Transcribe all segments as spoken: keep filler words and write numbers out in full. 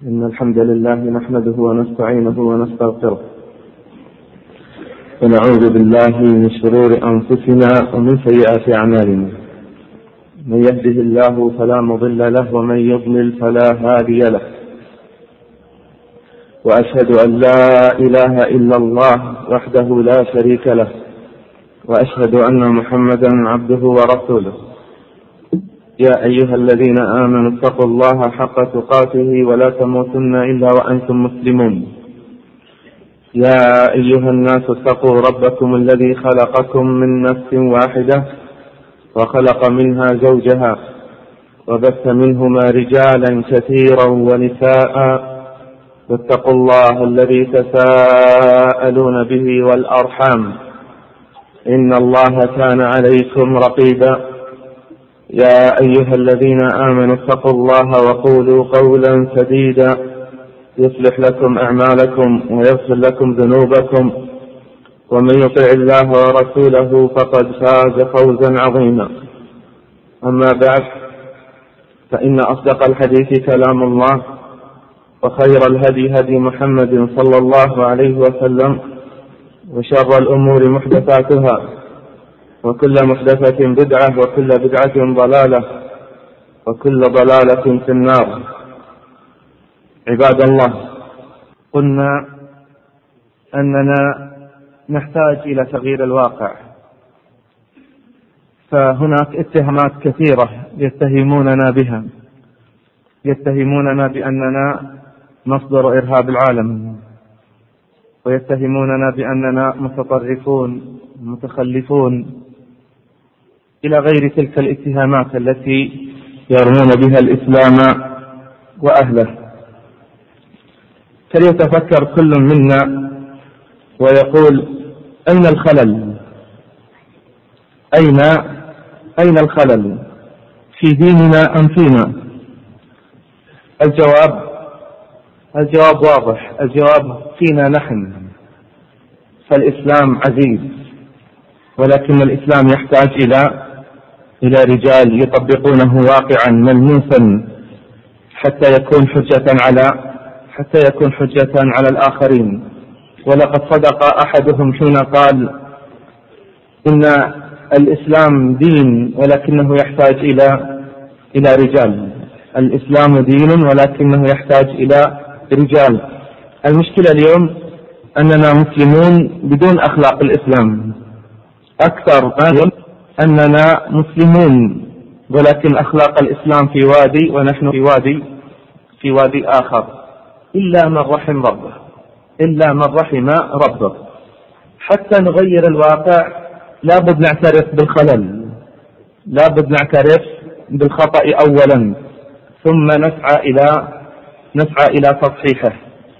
إن الحمد لله نحمده ونستعينه ونستغفره ونعوذ بالله من شرور أنفسنا ومن سيئات أعمالنا. من يهده الله فلا مضل له ومن يضلل فلا هادي له، وأشهد أن لا إله إلا الله وحده لا شريك له، وأشهد أن محمدا عبده ورسوله. يا أيها الذين آمنوا اتقوا الله حق تقاته ولا تموتن إلا وأنتم مسلمون. يا أيها الناس اتقوا ربكم الذي خلقكم من نفس واحدة وخلق منها زوجها وبث منهما رجالا كثيرا ونساء، واتقوا الله الذي تساءلون به والأرحام إن الله كان عليكم رقيبا. يا أيها الذين آمنوا اتقوا الله وقولوا قولا سديدا يصلح لكم أعمالكم ويغفر لكم ذنوبكم، ومن يطع الله ورسوله فقد فاز فوزا عظيما. أما بعد، فإن أصدق الحديث كلام الله، وخير الهدي هدي محمد صلى الله عليه وسلم، وشر الأمور محدثاتها، وكل محدثة بدعة، وكل بدعة ضلالة، وكل ضلالة في النار. عباد الله، قلنا أننا نحتاج إلى تغيير الواقع، فهناك اتهامات كثيرة يتهموننا بها، يتهموننا بأننا مصدر إرهاب العالم، ويتهموننا بأننا متطرفون متخلفون إلى غير تلك الاتهامات التي يرمون بها الإسلام وأهله. فليتفكر كل منا ويقول: أين الخلل؟ أين أين الخلل في ديننا أم فينا؟ الجواب الجواب واضح، الجواب فينا نحن. فالإسلام عزيز، ولكن الإسلام يحتاج إلى إلى رجال يطبقونه واقعا ملموسا حتى يكون حجة على حتى يكون حجة على الآخرين. ولقد صدق أحدهم حين قال إن الإسلام دين ولكنه يحتاج إلى إلى رجال. الإسلام دين ولكنه يحتاج إلى رجال. المشكلة اليوم أننا مسلمون بدون أخلاق الإسلام، أكثر ما أننا مسلمون ولكن أخلاق الإسلام في وادي ونحن في وادي في وادي آخر، إلا من رحم ربه إلا من رحم ربه. حتى نغير الواقع لابد نعترف بالخلل، لابد نعترف بالخطأ أولا، ثم نسعى إلى نسعى إلى تصحيحه.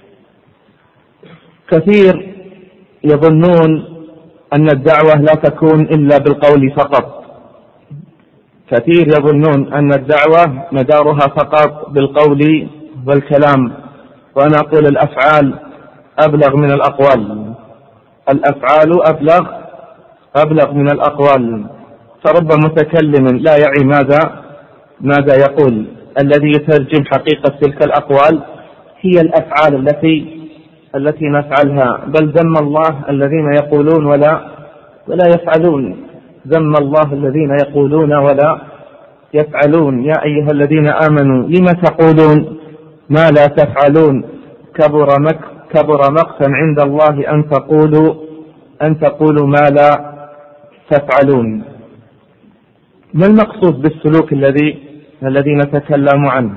كثير يظنون أن الدعوة لا تكون إلا بالقول فقط، كثير يظنون أن الدعوة مدارها فقط بالقول والكلام، وأنا أقول الأفعال أبلغ من الأقوال، الأفعال أبلغ أبلغ من الأقوال. فرب متكلم لا يعي ماذا ماذا يقول. الذي يترجم حقيقة تلك الأقوال هي الأفعال التي التي نفعلها. بل ذم الله الذين يقولون ولا ولا يفعلون، ذم الله الذين يقولون ولا يفعلون. يا أيها الذين آمنوا لم تقولون ما لا تفعلون، كبر مك كبر مقتا عند الله أن تقولوا أن تقولوا ما لا تفعلون. ما المقصود بالسلوك الذي الذي نتكلم عنه؟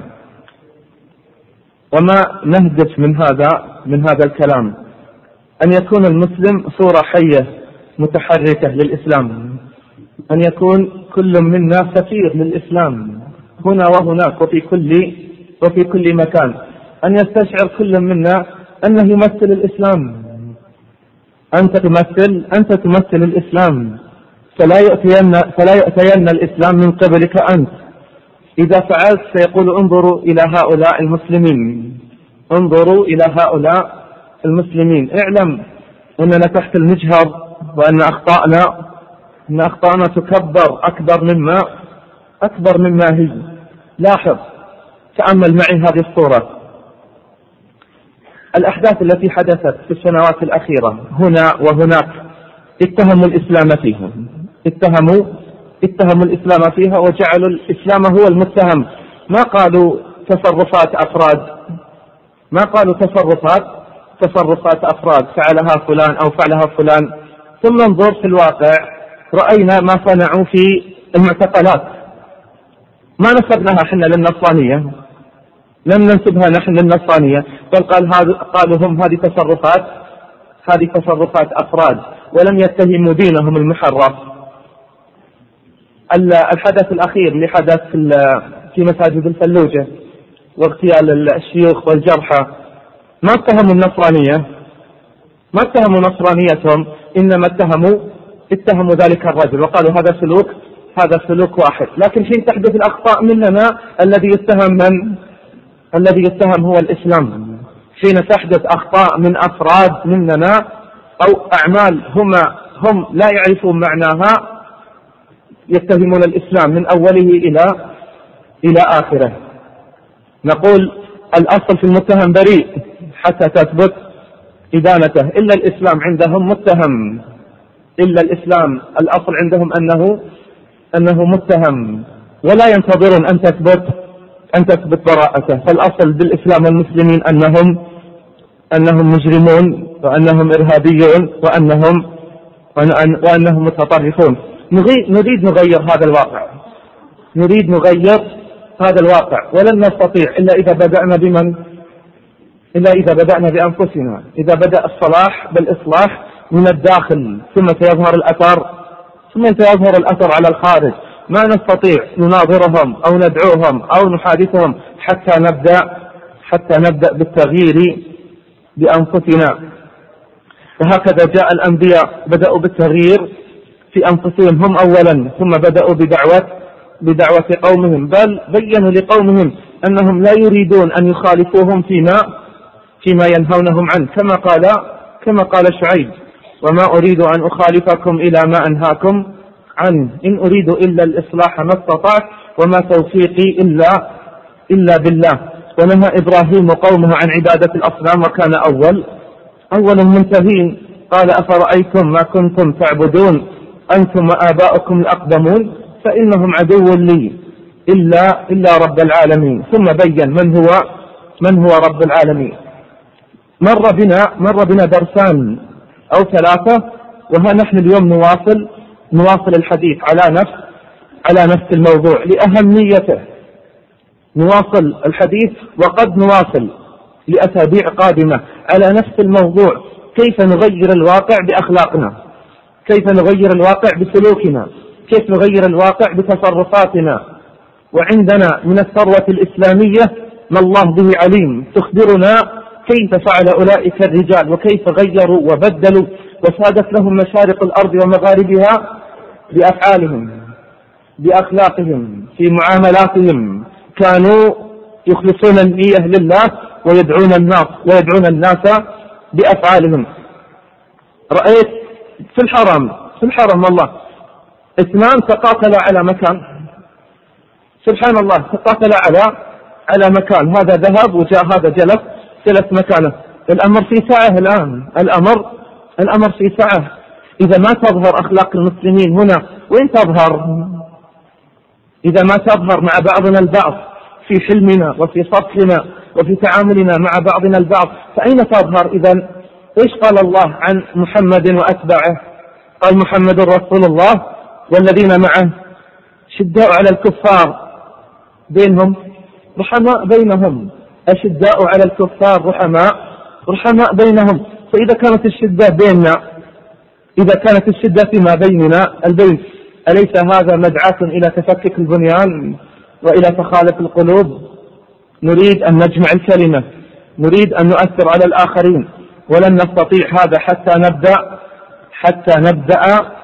وما نهدف من هذا من هذا الكلام؟ أن يكون المسلم صورة حية متحركة للإسلام، أن يكون كل منا سفير للإسلام هنا وهناك وفي كل وفي كل مكان، أن يستشعر كل منا أنه يمثل الإسلام. أنت تمثل أنت تمثل الإسلام، فلا يأتين فلا يأتين الإسلام من قبلك أنت. إذا فعلت سيقول: انظروا إلى هؤلاء المسلمين، انظروا إلى هؤلاء المسلمين. اعلم أننا تحت المجهر، وأن أخطأنا أن أخطأنا تكبر أكبر مما أكبر مما هي. لاحظ، تأمل معي هذه الصورة. الأحداث التي حدثت في السنوات الأخيرة هنا وهناك اتهموا الإسلام فيها اتهموا اتهموا الإسلام فيها وجعلوا الإسلام هو المتهم. ما قالوا تصرفات أفراد ما قالوا تصرفات تصرفات أفراد فعلها فلان أو فعلها فلان. ثم انظر في الواقع رأينا ما صنعوا في المعتقلات. ما نسبناها حنا للنصرانية، لم ننسبها نحن للنصرانية، بل قال هذا قالوا هم هذه تصرفات هذه تصرفات أفراد ولم يتهموا دينهم المحرف. الحدث الأخير اللي حدث في مساجد الفلوجة واغتيال الشيوخ والجرحى ما اتهموا النصرانية ما اتهموا نصرانيتهم، إنما اتهموا اتهموا ذلك الرجل وقالوا هذا سلوك هذا سلوك واحد. لكن حين تحدث الأخطاء مننا الذي يتهم من الذي يتهم هو الإسلام. حين تحدث أخطاء من أفراد مننا أو أعمال هم هم لا يعرفون معناها يتهمون الإسلام من أوله إلى إلى آخره. نقول الأصل في المتهم بريء حتى تثبت إدانته. إلا الإسلام عندهم متهم إلا الإسلام الأصل عندهم أنه أنه متهم ولا ينتظرون أن تثبت أن تثبت براءته. فالأصل بالإسلام والمسلمين أنهم أنهم مجرمون وأنهم إرهابيون وأنهم وأنهم متطرفون. نريد نغير هذا الواقع نريد نغير هذا الواقع ولن نستطيع إلا إذا بدأنا بمن إلا إذا بدأنا بأنفسنا. إذا بدأ الصلاح بالإصلاح من الداخل ثم سيظهر الأثر ثم سيظهر الأثر على الخارج. ما نستطيع نناظرهم أو ندعوهم أو نحادثهم حتى نبدأ حتى نبدأ بالتغيير بأنفسنا. وهكذا جاء الأنبياء بدأوا بالتغيير في أنفسهم هم أولا ثم بدأوا بدعوة بدعوة قومهم، بل بيّنوا لقومهم أنهم لا يريدون أن يخالفوهم فيما فيما ينهونهم عنه، كما قال كما قال شعيب وما أريد أن أخالفكم إلى ما أنهاكم عنه إن أريد إلا الإصلاح ما استطعت وما توفيقي إلا إلا بالله. ونهى إبراهيم قومه عن عبادة الأصنام وكان أول أول المنتهين. قال أفرأيتم ما كنتم تعبدون أنتم وآباؤكم الأقدمون فإنهم عدو لي إلا إلا رب العالمين. ثم بين من هو من هو رب العالمين. مر بنا مر بنا درسان أو ثلاثة وها نحن اليوم نواصل نواصل الحديث على نفس على نفس الموضوع لأهميته. نواصل الحديث وقد نواصل لأسابيع قادمة على نفس الموضوع، كيف نغير الواقع بأخلاقنا، كيف نغير الواقع بسلوكنا، كيف نغير الواقع بتصرفاتنا. وعندنا من الثروة الإسلامية ما الله به عليم تخبرنا كيف فعل أولئك الرجال وكيف غيروا وبدلوا وسادت لهم مشارق الأرض ومغاربها بأفعالهم بأخلاقهم في معاملاتهم. كانوا يخلصون النية لله ويدعون الناس ويدعون الناس بأفعالهم. رأيت في الحرم في الحرم والله اثنان تقاتلا على مكان، سبحان الله تقاتلا على على مكان، هذا ذهب وجاء هذا جلس جلس مكانه. الأمر في سعة الآن الأمر الأمر في سعة. إذا ما تظهر أخلاق المسلمين هنا وين تظهر؟ إذا ما تظهر مع بعضنا البعض في حلمنا وفي صفحنا وفي تعاملنا مع بعضنا البعض فأين تظهر؟ إذن إيش قال الله عن محمد وأتباعه؟ قال محمد رسول الله والذين معه شداء على الكفار بينهم رحماء بينهم، أشداء على الكفار رحماء رحماء بينهم. فإذا كانت الشدة بيننا إذا كانت الشدة فيما بيننا البين أليس هذا مدعاة إلى تفكك البنيان وإلى تخالف القلوب؟ نريد أن نجمع الكلمة، نريد أن نؤثر على الآخرين، ولن نستطيع هذا حتى نبدأ حتى نبدأ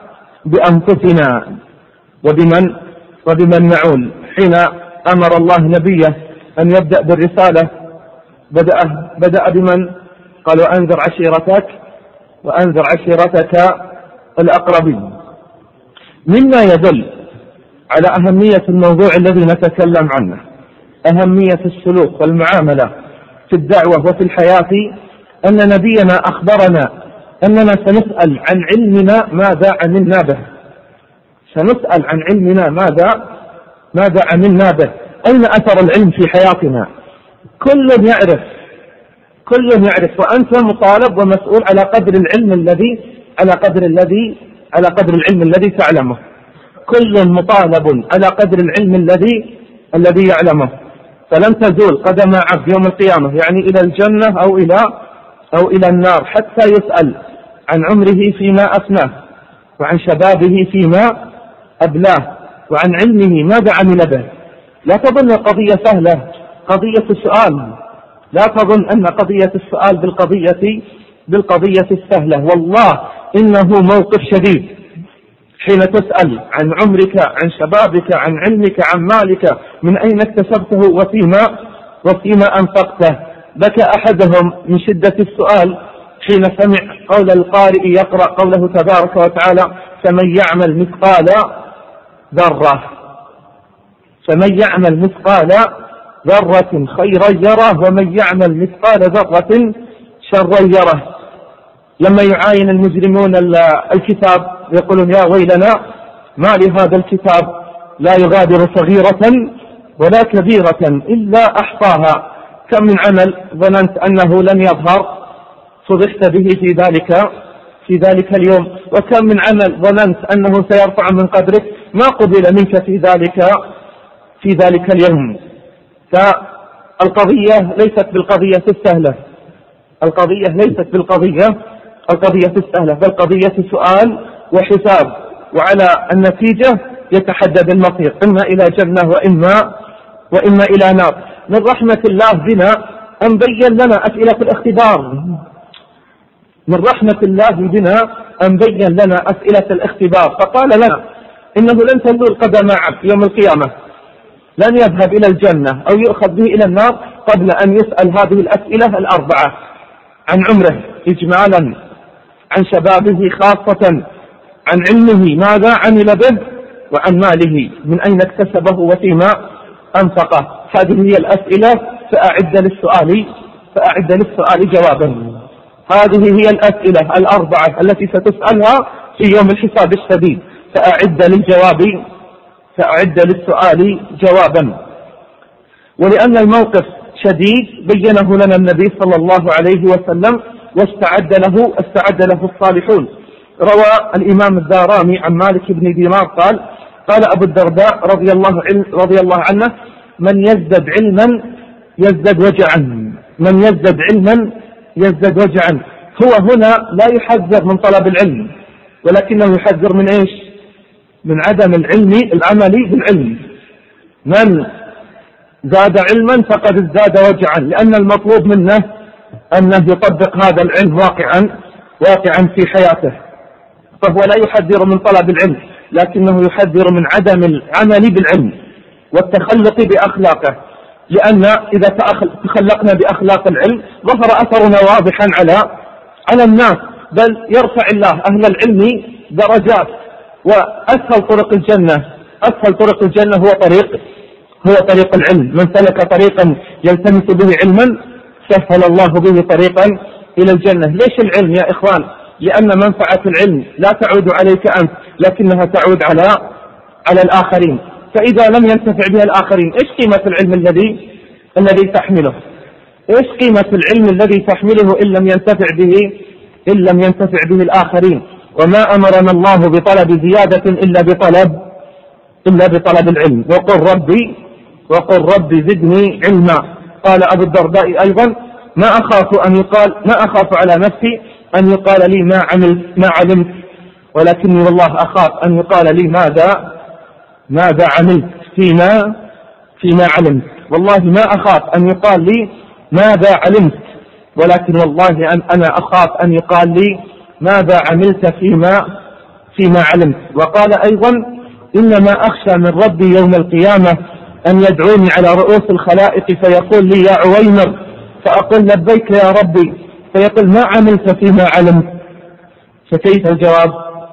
بأنفسنا وبمن وبمن نعول. حين أمر الله نبيه أن يبدأ بالرسالة بدأ بدأ بمن؟ قال وأنذر عشيرتك وأنذر عشيرتك الأقربين. مما يدل على أهمية الموضوع الذي نتكلم عنه، أهمية السلوك والمعاملة في الدعوة وفي الحياة أن نبينا أخبرنا أننا سنسأل عن علمنا ماذا عملنا به، سنسأل عن علمنا ماذا ماذا عملنا به، أين أثر العلم في حياتنا. كل يعرف كل يعرف وأنت مطالب ومسؤول على قدر العلم الذي على قدر الذي على قدر العلم الذي تعلمه. كل مطالب على قدر العلم الذي الذي يعلمه. فلن تزول قدم عبد يوم القيامة يعني إلى الجنة أو إلى أو إلى النار حتى يسأل عن عمره فيما أفناه، وعن شبابه فيما أبلاه، وعن علمه ماذا عمل به. لا تظن القضية سهلة، قضية السؤال، لا تظن أن قضية السؤال بالقضية بالقضية السهلة. والله إنه موقف شديد حين تسأل عن عمرك، عن شبابك، عن علمك، عن مالك، من أين اكتسبته وفيما وفيما أنفقته. بكى أحدهم من شدة السؤال حين سمع قول القارئ يقرأ قوله تبارك وتعالى: فمن يعمل مثقال ذرة فمن يعمل مثقال ذرة خيرا يره ومن يعمل مثقال ذرة شرا يره. لما يعاين المجرمون الكتاب يقولون: يا ويلنا ما لهذا الكتاب لا يغادر صغيرة ولا كبيرة إلا أحصاها. كم من عمل ظننت أنه لن يظهر فضحت به في ذلك في ذلك اليوم، وكم من عمل ظننت أنه سيرفع من قدرك ما قبل منك في ذلك في ذلك اليوم. فالقضية ليست بالقضية السهلة، القضية ليست بالقضية القضية السهلة، بل قضية سؤال وحساب، وعلى النتيجة يتحدد المصير، إما إلى جنة وإما وإما إلى نار. من رحمة الله بنا أن بين لنا أسئلة الاختبار، من رحمة الله بنا أن بين لنا أسئلة الاختبار، فقال لنا إنه لن تزول قدم عبد يوم القيامة، لن يذهب إلى الجنة أو يؤخذ به إلى النار قبل أن يسأل هذه الأسئلة الأربعة: عن عمره إجمالا، عن شبابه خاصة، عن علمه ماذا عمل به، وعن ماله من أين اكتسبه وفيما أنفقه. هذه هي الأسئلة، فأعد للسؤال فأعد للسؤال جوابا. هذه هي الأسئلة الأربعة التي ستسألها في يوم الحساب الشديد، فأعد للجواب فأعد للسؤال جوابا. ولأن الموقف شديد بينه لنا النبي صلى الله عليه وسلم واستعد له استعد له الصالحون. روى الإمام الدارمي عن مالك بن دينار قال: قال أبو الدرداء رضي الله رضي الله عنه: من يزدد علما يزدد وجعا، من يزدد علما يزدد وجعا. هو هنا لا يحذر من طلب العلم، ولكنه يحذر من إيش؟ من عدم العلم العملي بالعلم. من زاد علما فقد ازداد وجعا، لأن المطلوب منه أنه يطبق هذا العلم واقعا واقعا في حياته. فهو لا يحذر من طلب العلم، لكنه يحذر من عدم العمل بالعلم والتخلق بأخلاقه، لأن إذا تخلقنا بأخلاق العلم ظهر أثرنا واضحا على على الناس، بل يرفع الله أهل العلم درجات. وأسهل طرق الجنة أسهل طرق الجنة هو طريق هو طريق العلم. من سلك طريقا يلتمس به علما سهل الله به طريقا إلى الجنة. ليش العلم يا إخوان؟ لأن منفعة العلم لا تعود عليك أنت، لكنها تعود على على الآخرين. فإذا لم ينتفع بها الآخرين، إيش قيمة العلم الذي الذي تحمله؟ إيش قيمة العلم الذي تحمله إن لم ينتفع به إن لم ينتفع به الآخرين؟ وما أمرنا الله بطلب زيادة إلا بطلب إلا بطلب العلم. وقل ربي وقل ربي زدني علما. قال أبو الدرداء أيضا: ما أخاف أن يقال ما أخاف على نفسي أن يقال لي ما عملت ما علمت، ولكني والله أخاف أن يقال لي ماذا ماذا عملت فيما فيما علمت. والله ما أخاف أن يقال لي ماذا علمت، ولكن والله أن أنا أخاف أن يقال لي ماذا عملت فيما فيما علمت. وقال أيضا: إنما أخشى من ربي يوم القيامة أن يدعوني على رؤوس الخلائق فيقول لي: يا عويمر، فأقول: لبيك يا ربي، فيقول: ما عملت فيما علمت. فكيف الجواب؟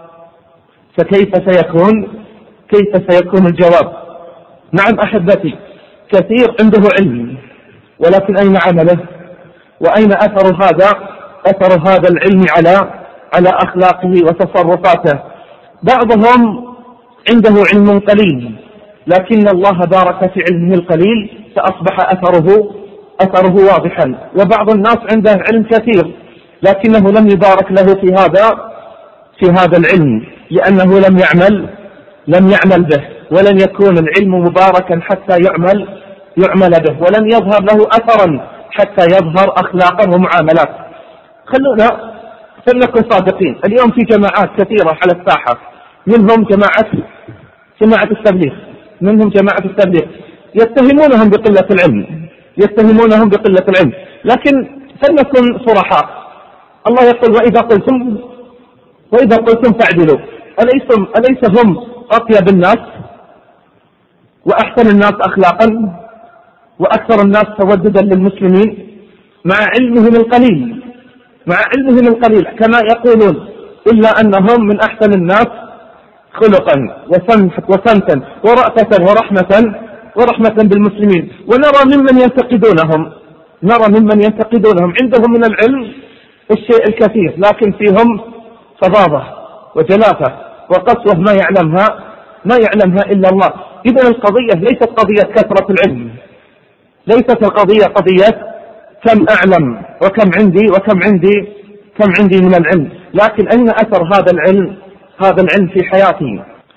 فكيف سيكون كيف سيكون الجواب؟ نعم أحبتي، كثير عنده علم، ولكن أين عمله؟ وأين أثر هذا أثر هذا العلم على على أخلاقه وتصرفاته. بعضهم عنده علم قليل لكن الله بارك في علمه القليل فأصبح أثره أثره واضحا، وبعض الناس عنده علم كثير لكنه لم يبارك له في هذا في هذا العلم لأنه لم يعمل لم يعمل به، ولن يكون العلم مباركا حتى يعمل يعمل به، ولن يظهر له أثرا حتى يظهر أخلاقا ومعاملات. خلونا فلنكن صادقين، اليوم في جماعات كثيرة على الساحة، منهم جماعة جماعة التبليغ منهم جماعة التبليغ يتهمونهم بقلة العلم يتهمونهم بقلة العلم لكن فلنكن صرحاء. الله يقول وإذا قلتم وإذا قلتم فاعدلوا. أليس أليس هم أطيب الناس وأحسن الناس أخلاقا وأكثر الناس توددا للمسلمين مع علمهم القليل مع علمهم القليل كما يقولون، إلا أنهم من أحسن الناس خلقا وسمتا ورأفة ورحمة ورحمة بالمسلمين. ونرى ممن ينتقدونهم نرى ممن ينتقدونهم عندهم من العلم الشيء الكثير لكن فيهم فظاظة وجلافة وقسوة ما يعلمها ما يعلمها إلا الله. إذن القضية ليست قضية كثرة العلم، ليست القضية قضية كم أعلم وكم عندي وكم عندي كم عندي من العلم، لكن أين أثر هذا العلم هذا العلم في حياتي.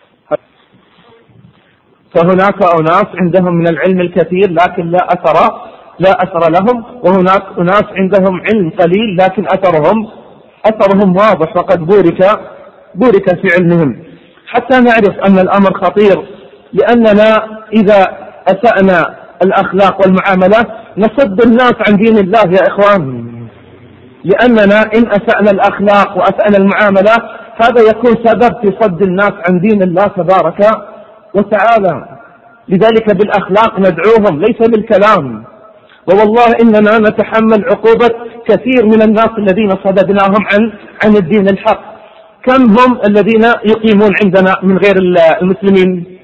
فهناك أناس عندهم من العلم الكثير لكن لا أثر لا أثر لهم، وهناك أناس عندهم علم قليل لكن أثرهم أثرهم واضح وقد بورك بورك في علمهم. حتى نعرف أن الأمر خطير، لأننا إذا أسأنا الأخلاق والمعاملات نصد الناس عن دين الله يا إخوان، لأننا إن أسأنا الأخلاق وأسأنا المعاملات هذا يكون سبب في صد الناس عن دين الله تبارك وتعالى. لذلك بالأخلاق ندعوهم ليس بالكلام. ووالله إننا نتحمل عقوبة كثير من الناس الذين صددناهم عن عن الدين الحق. كم هم الذين يقيمون عندنا من غير المسلمين؟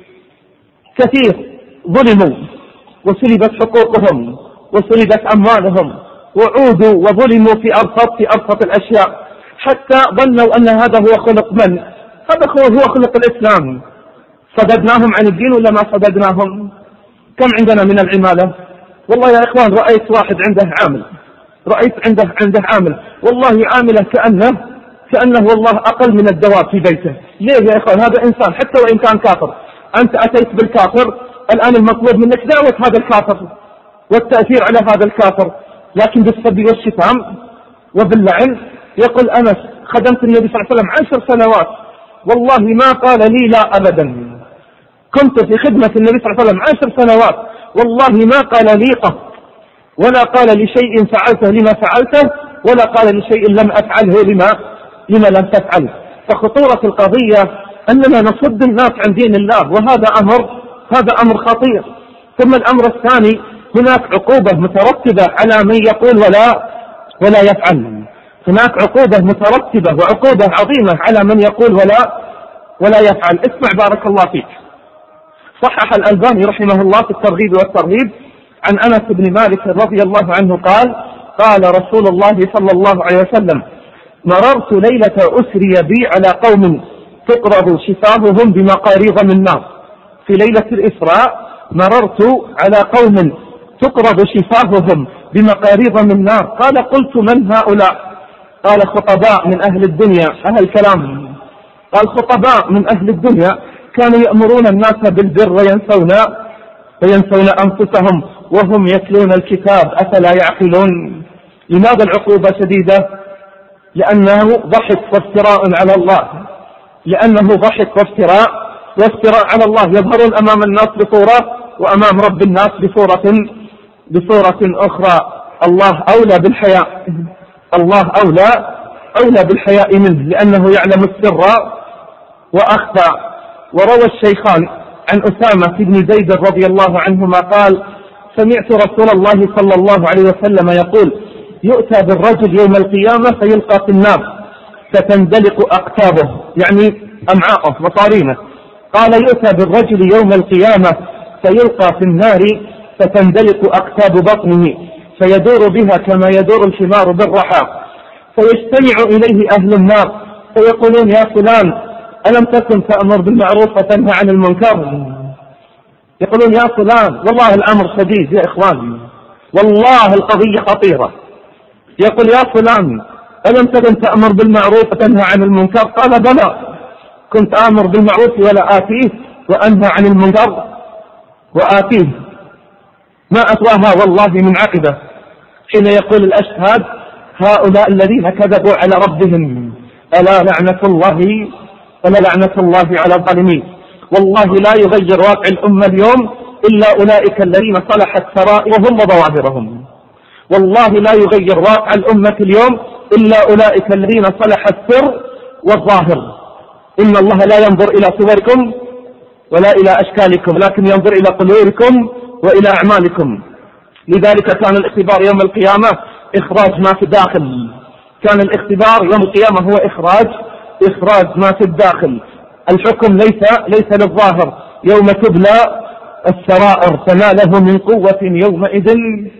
كثير ظلموا وسلبت حقوقهم وسلبت أموالهم وعودوا وظلموا في أرصد في أرصد الأشياء حتى ظنوا أن هذا هو خلق من؟ هذا هو خلق الإسلام. صددناهم عن الدين ولا ما صددناهم؟ كم عندنا من العمالة؟ والله يا إخوان رأيت واحد عنده عامل رأيت عنده عنده عامل والله عامله كأنه كأنه والله أقل من الدواب في بيته. ليه يا إخوان؟ هذا إنسان حتى وإن كان كافر. أنت أتيت بالكافر، الآن المطلوب منك دعوة هذا الكافر والتأثير على هذا الكافر، لكن بالسب والشتام وباللعن. يقول أنس خدمت النبي صلى الله عليه وسلم عشر سنوات والله ما قال لي لا أبدا. كنت في خدمة النبي صلى الله عليه وسلم عشر سنوات والله ما قال لي قط، ولا قال لي شيء فعلته لما فعلته، ولا قال لي شيء لم أفعله لما لما لم تفعل. فخطورة القضية أننا نصد الناس عن دين الله، وهذا أمر هذا أمر خطير. ثم الأمر الثاني هناك عقوبة مترتبة على من يقول ولا ولا يفعل. هناك عقوبة مترتبة وعقوبة عظيمة على من يقول ولا ولا يفعل. اسمع بارك الله فيك. صحح الألباني رحمه الله في الترغيب والترهيب عن أنس بن مالك رضي الله عنه قال قال رسول الله صلى الله عليه وسلم مررت ليلة أسري بي على قوم تقرض شفاههم بمقاريض من نار. في ليلة الإسراء مررت على قوم تقرض شفاههم بمقاريض من نار. قال قلت من هؤلاء؟ قال خطباء من أهل الدنيا. أهل كلام. قال خطباء من أهل الدنيا كانوا يأمرون الناس بالبر وينسون وينسون أنفسهم وهم يتلون الكتاب أفلا يعقلون. لماذا العقوبة شديدة؟ لأنه ضحك وافتراء على الله لأنه ضحك وافتراء وافتراء على الله. يظهرون أمام الناس بصورة وأمام رب الناس بصورة بصورة أخرى. الله أولى بالحياء الله أولى أولى بالحياء منه لأنه يعلم السر وأخفى. وروى الشيخان عن أسامة بن زيد رضي الله عنهما قال سمعت رسول الله صلى الله عليه وسلم يقول يؤتى بالرجل يوم القيامة فيلقى في النار فتندلق أقتابه يعني أمعاءه وطارينه. قال يؤتى بالرجل يوم القيامة فيلقى في النار فتندلق أقتاب بطنه فيدور بها كما يدور الحمار بالرحى، فيجتمع إليه أهل النار فيقولون يا فلان ألم تكن تأمر بالمعروف وتنهى عن المنكر؟ يقولون يا فلان والله الأمر شديد يا إخواني، والله القضية خطيرة. يقول يا فلان ألم تكن تأمر بالمعروف وتنهى عن المنكر؟ قال بلى، كنت آمر بالمعروف ولا آتيه وأنهى عن المنكر وآتيه. ما أتواها والله من عقبة حين يقول الأشهاد هؤلاء الذين كذبوا على ربهم ألا لعنة الله ألا لعنة الله على الظالمين. والله لا يغير واقع الأمة اليوم إلا أولئك الذين صلحت سرائرهم وظواهرهم. والله لا يغير واقع الأمة اليوم إلا أولئك الذين صلح السر والظاهر. إن الله لا ينظر إلى صوركم ولا إلى أشكالكم، لكن ينظر إلى قلوبكم وإلى أعمالكم. لذلك كان الاختبار يوم القيامة إخراج ما في الداخل. كان الاختبار يوم القيامة هو إخراج إخراج ما في الداخل. الحكم ليس ليس للظاهر، يوم تبلى السرائر فما له من قوة يومئذ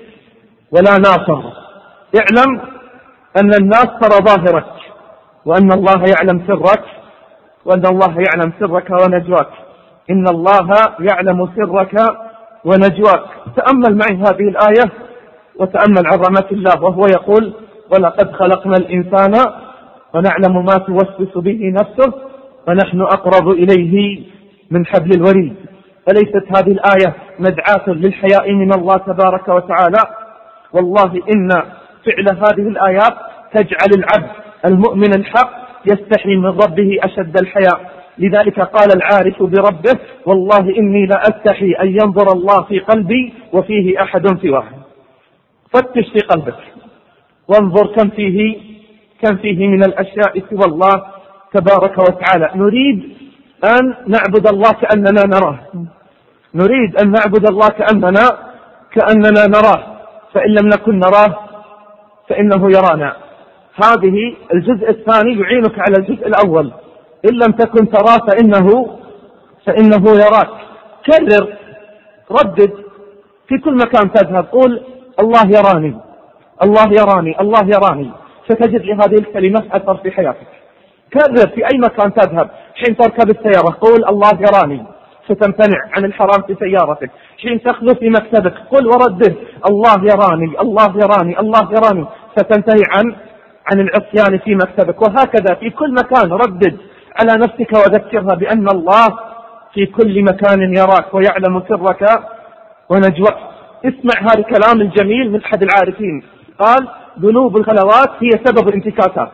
ولا ناصر. اعلم أن الناس ترى ظاهرك، وأن الله يعلم سرك، وأن الله يعلم سرك ونجواك. إن الله يعلم سرك ونجواك. تأمل معي هذه الآية وتأمل عظمة الله وهو يقول ولقد خلقنا الإنسان ونعلم ما توسوس به نفسه ونحن أقرب إليه من حبل الوريد. فليست هذه الآية مدعاة للحياء من الله تبارك وتعالى؟ والله إن فعل هذه الآيات تجعل العبد المؤمن الحق يستحي من ربه أشد الحياء. لذلك قال العارف بربه والله إني لا أستحي أن ينظر الله في قلبي وفيه أحد سواه. فتش في قلبك وانظر كم فيه كم فيه من الأشياء سوى الله تبارك وتعالى. نريد أن نعبد الله كأننا نراه، نريد أن نعبد الله كأننا كأننا نراه، فإن لم نكن نراه فإنه يرانا. هذه الجزء الثاني يعينك على الجزء الأول. إن لم تكن تراه فإنه فإنه يراك. كرر، ردد في كل مكان تذهب، قول الله يراني الله يراني الله يراني، ستجد لهذه الكلمة أثر في حياتك. كرر في أي مكان تذهب، حين تركب السيارة قول الله يراني، ستمتنع عن الحرام في سيارتك. حين تخلو في مكتبك قل وردد الله يراني الله يراني الله يراني، ستنتهي عن عن العصيان في مكتبك. وهكذا في كل مكان ردد على نفسك وذكرها بأن الله في كل مكان يراك ويعلم سرك ونجواك. اسمع هذا الكلام الجميل من أحد العارفين، قال ذنوب الخلوات هي سبب الانتكاسات.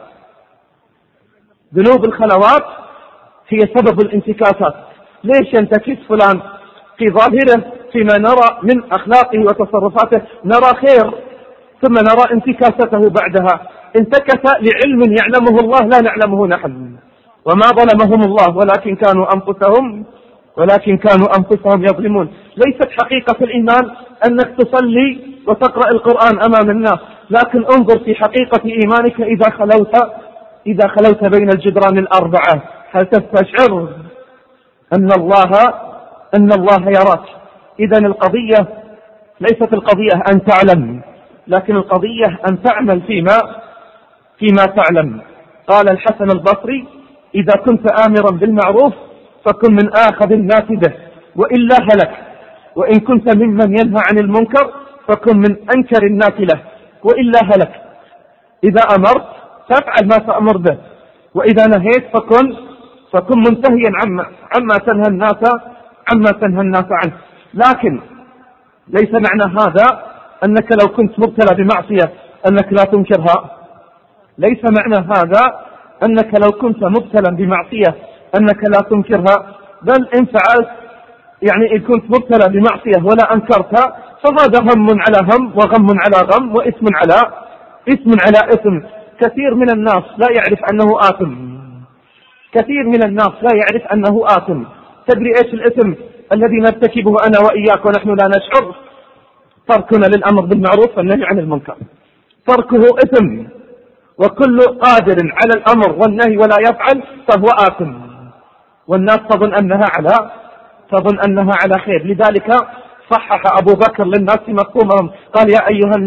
ذنوب الخلوات هي سبب الانتكاسات. ليش ينتكس فلان؟ في ظاهره فيما نرى من أخلاقه وتصرفاته نرى خير، ثم نرى انتكاسته بعدها. انتكس لعلم يعلمه الله لا نعلمه نحن. وما ظلمهم الله ولكن كانوا أنفسهم ولكن كانوا أنفسهم يظلمون. ليست حقيقة الإيمان أنك تصلي وتقرأ القرآن أمام الناس، لكن انظر في حقيقة إيمانك إذا خلوت إذا خلوت بين الجدران الأربعة. هل تستشعر أن الله أن الله يراك؟ إذن القضية ليست القضية أن تعلم، لكن القضية أن تعمل فيما فيما تعلم. قال الحسن البصري إذا كنت آمرا بالمعروف فكن من آخذ الناس به وإلا هلك، وإن كنت ممن ينهى عن المنكر فكن من أنكر الناس له وإلا هلك. إذا أمرت فافعل ما تأمر به، وإذا نهيت فكن فكن منتهيا عما عما تنهى الناس عما تنهى الناس عنه. لكن ليس معنى هذا أنك لو كنت مبتلى بمعصية أنك لا تنكرها. ليس معنى هذا أنك لو كنت مبتلى بمعصية أنك لا تنكرها، بل إن فعلت يعني إن كنت مبتلى بمعصية ولا أنكرتها فهذا هم على هم وغم على غم وإثم على إثم على إثم. كثير من الناس لا يعرف أنه آثم، كثير من الناس لا يعرف أنه آثم. تدري إيش الإثم الذي نرتكبه أنا وإياك ونحن لا نشعر؟ تركنا للأمر بالمعروف والنهي عن المنكر، تركه إثم. وكل قادر على الأمر والنهي ولا يفعل فهو آثم، والناس تظن أنها على تظن أنها على خير. لذلك صحح أبو بكر للناس مفهومهم، قال يا أيها الناس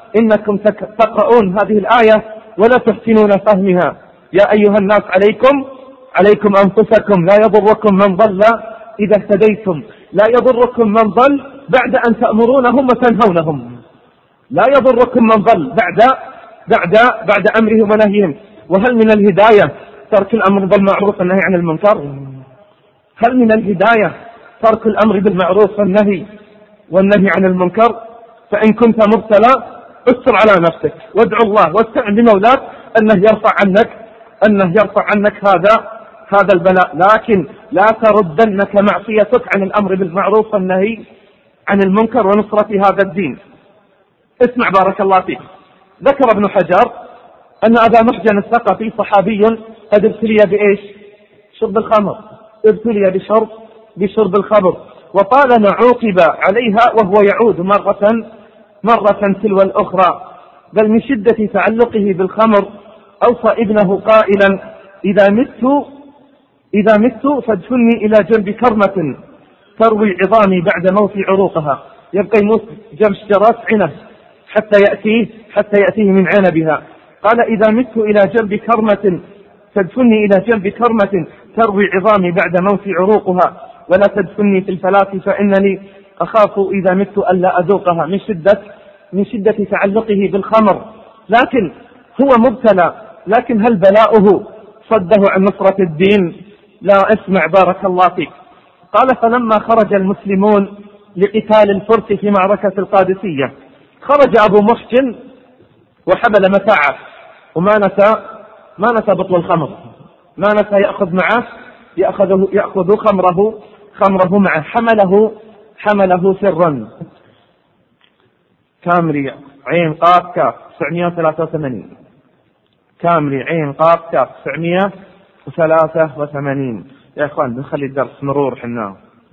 إنكم تقرؤون هذه الآية ولا تحسنون فهمها. يا أيها الناس عليكم عليكم أنفسكم لا يضركم من ضل إذا اهتديتم. لا يضركم من ضل بعد أن تأمرونهم وتنهونهم. لا يضركم من ضل بعد بعد بعد أمرهم ونهيهم. وهل من الهداية ترك الأمر بالمعروف والنهي عن المنكر؟ هل من الهداية ترك الأمر بالمعروف والنهي والنهي عن المنكر؟ فإن كنت مبتلى استر على نفسك وادعو الله واستعن بمولاك أنه يرفع عنك أنه يرفع عنك هذا هذا البلاء، لكن لا تردنك معصيتك عن الأمر بالمعروف والنهي عن المنكر ونصرة هذا الدين. اسمع بارك الله فيك. ذكر ابن حجر أن أبا محجن الثقفي صحابي قد ابتلي بإيش؟ شرب الخمر. ابتلي بشرب بشرب الخمر وطالما عوقب عليها وهو يعود مرة مرة تلو الأخرى، بل من شدة تعلقه بالخمر أوصى ابنه قائلا: إذا مت إذا مت فادفني إلى جنب كرمة تروي عظامي بعد موت عروقها. يبقى يموت جنب شجرات عنب حتى يأتيه حتى يأتيه من عنبها. قال: إذا مت إلى جنب كرمة تدفني إلى جنب كرمة تروي عظامي بعد موت عروقها، ولا تدفني في الفلاة فإنني أخاف إذا مت ألا أذوقها. من شدة من شدة تعلقه بالخمر، لكن هو مبتلى، لكن هل بلاؤه صده عن نصرة الدين؟ لا. اسمع بارك الله فيك. قال: فلما خرج المسلمون لقتال الفرس في معركة القادسية خرج أبو محجن وحمل متاعه وما نسى ما نسى بطل الخمر، ما نسى يأخذ معه يأخذ يأخذ خمره خمره معه. حمله حمله سرا. كامري عين قاف كاف تسعمائة وثلاثة وثمانين. كامري عين قاف كاف تسعمائة وثلاثة وثمانين. يا إخوان بنخلي الدرس مرور حنا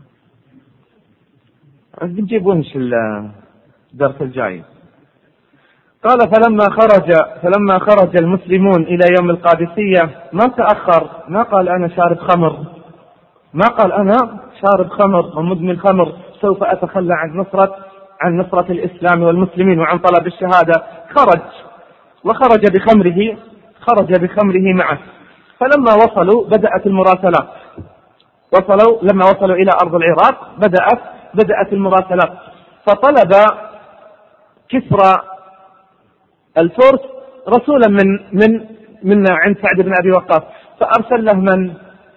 بنجيب ونش الدرس الجاي. قال: فلما خرج فلما خرج المسلمون إلى يوم القادسية ما تأخر، ما قال أنا شارب خمر، ما قال أنا شارب خمر ومدمن خمر سوف أتخلى عن نصرة عن نصرة الإسلام والمسلمين وعن طلب الشهادة. خرج وخرج بخمره خرج بخمره معه. فلما وصلوا بدأت المراسلات. وصلوا لما وصلوا إلى أرض العراق بدأت بدأت المراسلات. فطلب كسرى الفرس رسولا من من من عند سعد بن أبي وقاص، فأرسل له من؟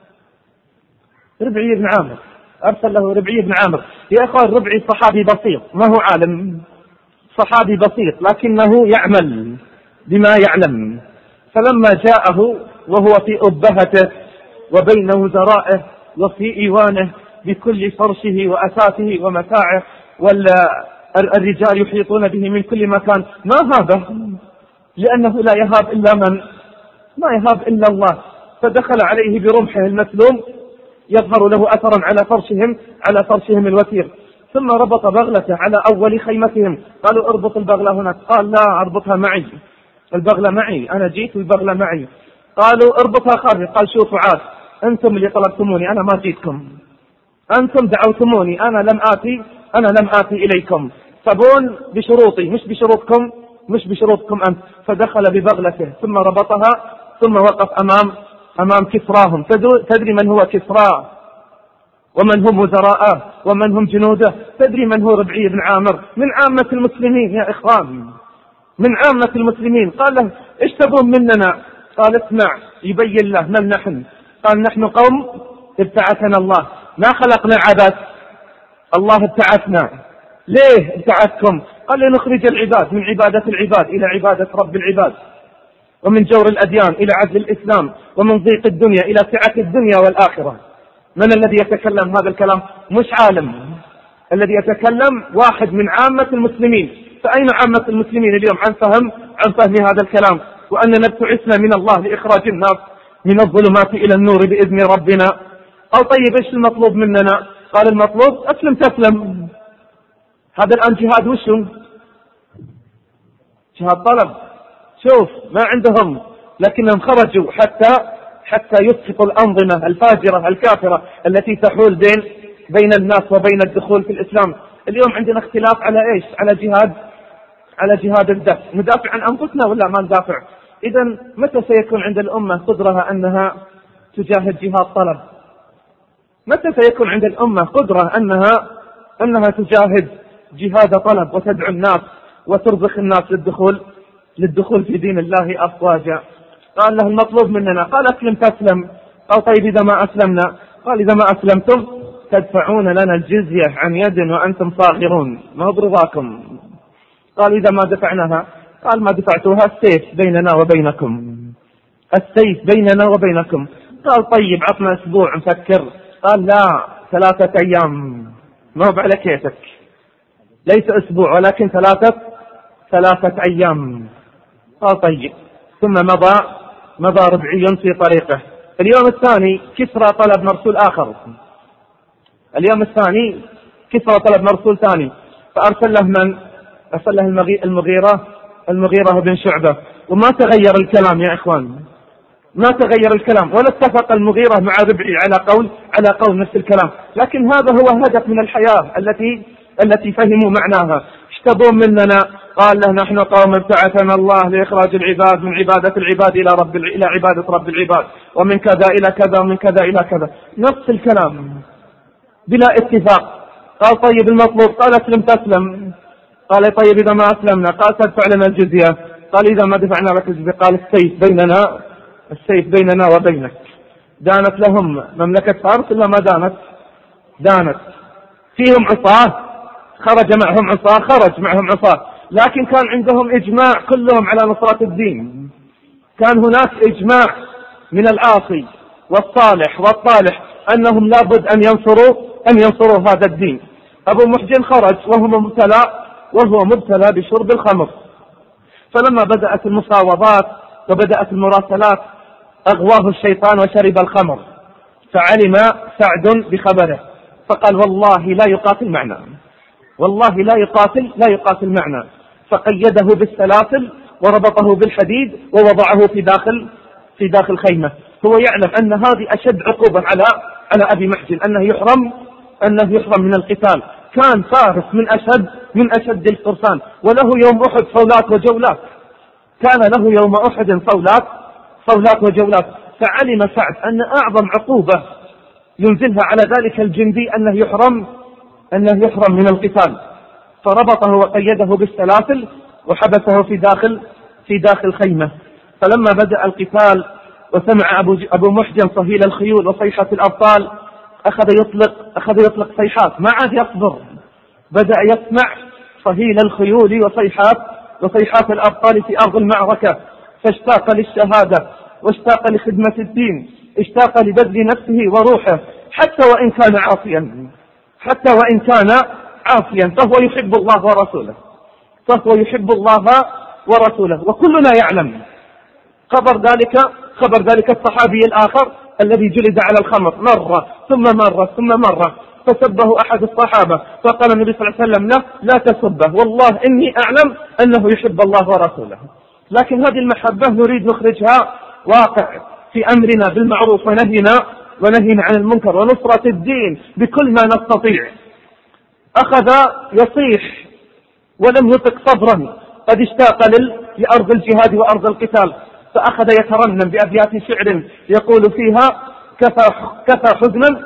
ربعي بن عامر. أرسل له ربعي بن عامر. يا أخوان ربعي صحابي بسيط، ما هو عالم، صحابي بسيط لكنه يعمل بما يعلم. فلما جاءه وهو في أبهته وبين وزرائه وفي إيوانه بكل فرشه وأساسه ومتاعه والرجال يحيطون به من كل مكان، ما هذا؟ لأنه لا يهاب إلا من؟ ما يهاب إلا الله. فدخل عليه برمحه المسلوم يظهر له أثرا على فرشهم على فرشهم الوثير، ثم ربط بغلته على أول خيمتهم. قالوا: اربط البغلة هناك. قال: لا، اربطها معي، البغلة معي، أنا جيت والبغلة معي. قالوا: اربطها خارج. قال: شوفوا عاد، أنتم اللي طلبتموني، أنا ما جيتكم، أنتم دعوتموني، أنا لم آتي أنا لم آتي إليكم، تبون بشروطي مش بشروطكم مش بشروطكم أنت. فدخل ببغلته ثم ربطها ثم وقف أمام أمام كسراهم. تدري من هو كسرى ومن هم وزراءه ومن هم جنوده؟ تدري من هو ربعي بن عامر؟ من عامة المسلمين يا إخوان، من عامة المسلمين. قال له: إيش تبون مننا؟ قال: اسمع، يبين له من نحن. قال: نحن قوم ابتعثنا الله، ما خلقنا عبث، الله ابتعثنا. ليه ابتعثكم؟ قال: لنخرج العباد من عبادة العباد إلى عبادة رب العباد، ومن جور الأديان إلى عدل الإسلام، ومن ضيق الدنيا إلى سعة الدنيا والآخرة. من الذي يتكلم هذا الكلام؟ مش عالم، الذي يتكلم واحد من عامة المسلمين. فأين عامة المسلمين اليوم عن فهم عن فهم هذا الكلام؟ وأننا ابتعثنا من الله لإخراج الناس من الظلمات إلى النور بإذن ربنا. قال: طيب إيش المطلوب مننا؟ قال: المطلوب أسلم تسلم. هذا الآن جهاد وشو؟ جهاد طلب. شوف ما عندهم، لكنهم خرجوا حتى حتى يسقطوا الأنظمة الفاجرة الكافرة التي تحول بين بين الناس وبين الدخول في الإسلام. اليوم عندنا اختلاف على إيش؟ على جهاد على جهاد الدفع، ندافع عن أنفسنا ولا ما ندافع؟ إذن متى سيكون عند الأمة قدرة أنها تجاهد جهاد طلب؟ متى سيكون عند الأمة قدرة أنها أنها تجاهد جهاد طلب وتدعو الناس وتربخ الناس للدخول للدخول في دين الله أفواجا؟ قال له المطلوب مننا، قال أسلم تسلم. قال طيب إذا ما أسلمنا؟ قال إذا ما أسلمتم تدفعون لنا الجزية عن يد وأنتم صاغرون، ما هو برضاكم. قال إذا ما دفعناها؟ قال ما دفعتوها السيف بيننا وبينكم، السيف بيننا وبينكم. قال طيب عطنا أسبوع نفكر. قال لا، ثلاثة أيام، ما هو على كيفك، ليس أسبوع ولكن ثلاثة ثلاثة أيام. قال طيب. ثم مضى مضى ربعي في طريقه. اليوم الثاني كسرى طلب مرسول آخر، اليوم الثاني كسرى طلب مرسول ثاني، فأرسل له من؟ أرسل له المغيرة المغيرة بن شعبة. وما تغير الكلام يا إخوان، ما تغير الكلام، ولا اتفق المغيرة مع ربعي على قول على قول نفس الكلام. لكن هذا هو هدف من الحياة التي التي فهموا معناها. اشتبون مننا؟ قال له نحن قوم ابتعثنا الله لإخراج العباد من عبادة العباد إلى رب إلى عبادة رب العباد، ومن كذا إلى كذا ومن كذا إلى كذا، نفس الكلام بلا اتفاق. قال طيب المطلوب؟ قال أسلم تسلم. قال طيب إذا ما أسلمنا؟ قال تدفع لنا الجزية. قال إذا ما دفعنا لك الجزية؟ قال السيف بيننا السيف بيننا وبينك. دانت لهم مملكة فارس إلا ما دانت دانت فيهم عصاة، خرج معهم عصاة خرج معهم عصاة لكن كان عندهم إجماع كلهم على نصرة الدين. كان هناك إجماع من العاصي والصالح والطالح أنهم لابد أن ينصروا أن ينصروا هذا الدين. أبو محجن خرج وهو مبتلى وهو مبتلى بشرب الخمر. فلما بدأت المفاوضات وبدأت المراسلات أغواه الشيطان وشرب الخمر، فعلم سعد بخبره فقال والله لا يقاتل معنا، والله لا يقاتل لا يقاتل معنا. فقيده بالسلاسل وربطه بالحديد ووضعه في داخل في داخل خيمة. هو يعلم أن هذه أشد عقوبة على على أبي محجن، أنه يحرم أنه يحرم من القتال. كان فارس من أشد من أشد الفرسان، وله يوم أحد صولات وجولات، كان له يوم أحد صولات صولات وجولات. فعلم سعد أن أعظم عقوبة ينزلها على ذلك الجندي أنه يحرم أنه يحرم من القتال، فربطه وقيده بالسلاسل وحبسه في داخل في داخل خيمة. فلما بدأ القتال وسمع أبو, أبو محجن صهيل الخيول وصيحة الأبطال أخذ يطلق أخذ يطلق صيحات، ما عاد يصبر، بدأ يسمع صهيل الخيول وصيحات وصيحات الأبطال في أرض المعركة، فاشتاق للشهادة واشتاق لخدمة الدين، اشتاق لبذل نفسه وروحه حتى وإن كان عاصيا حتى وإن كان عاصيا فهو يحب الله ورسوله فهو يحب الله ورسوله. وكلنا يعلم خبر ذلك خبر ذلك الصحابي الآخر الذي جلد على الخمر مرة ثم مرة ثم مرة، فسبه أحد الصحابة فقال النبي صلى الله عليه وسلم له لا تسبه، والله إني أعلم أنه يحب الله ورسوله. لكن هذه المحبة نريد نخرجها واقع في أمرنا بالمعروف ونهينا ونهينا عن المنكر ونصرة الدين بكل ما نستطيع. أخذ يصيح ولم يطق صبرا، قد اشتاق لأرض الجهاد وأرض القتال، فأخذ يترنم بأبيات شعر يقول فيها كفى كفى حزنا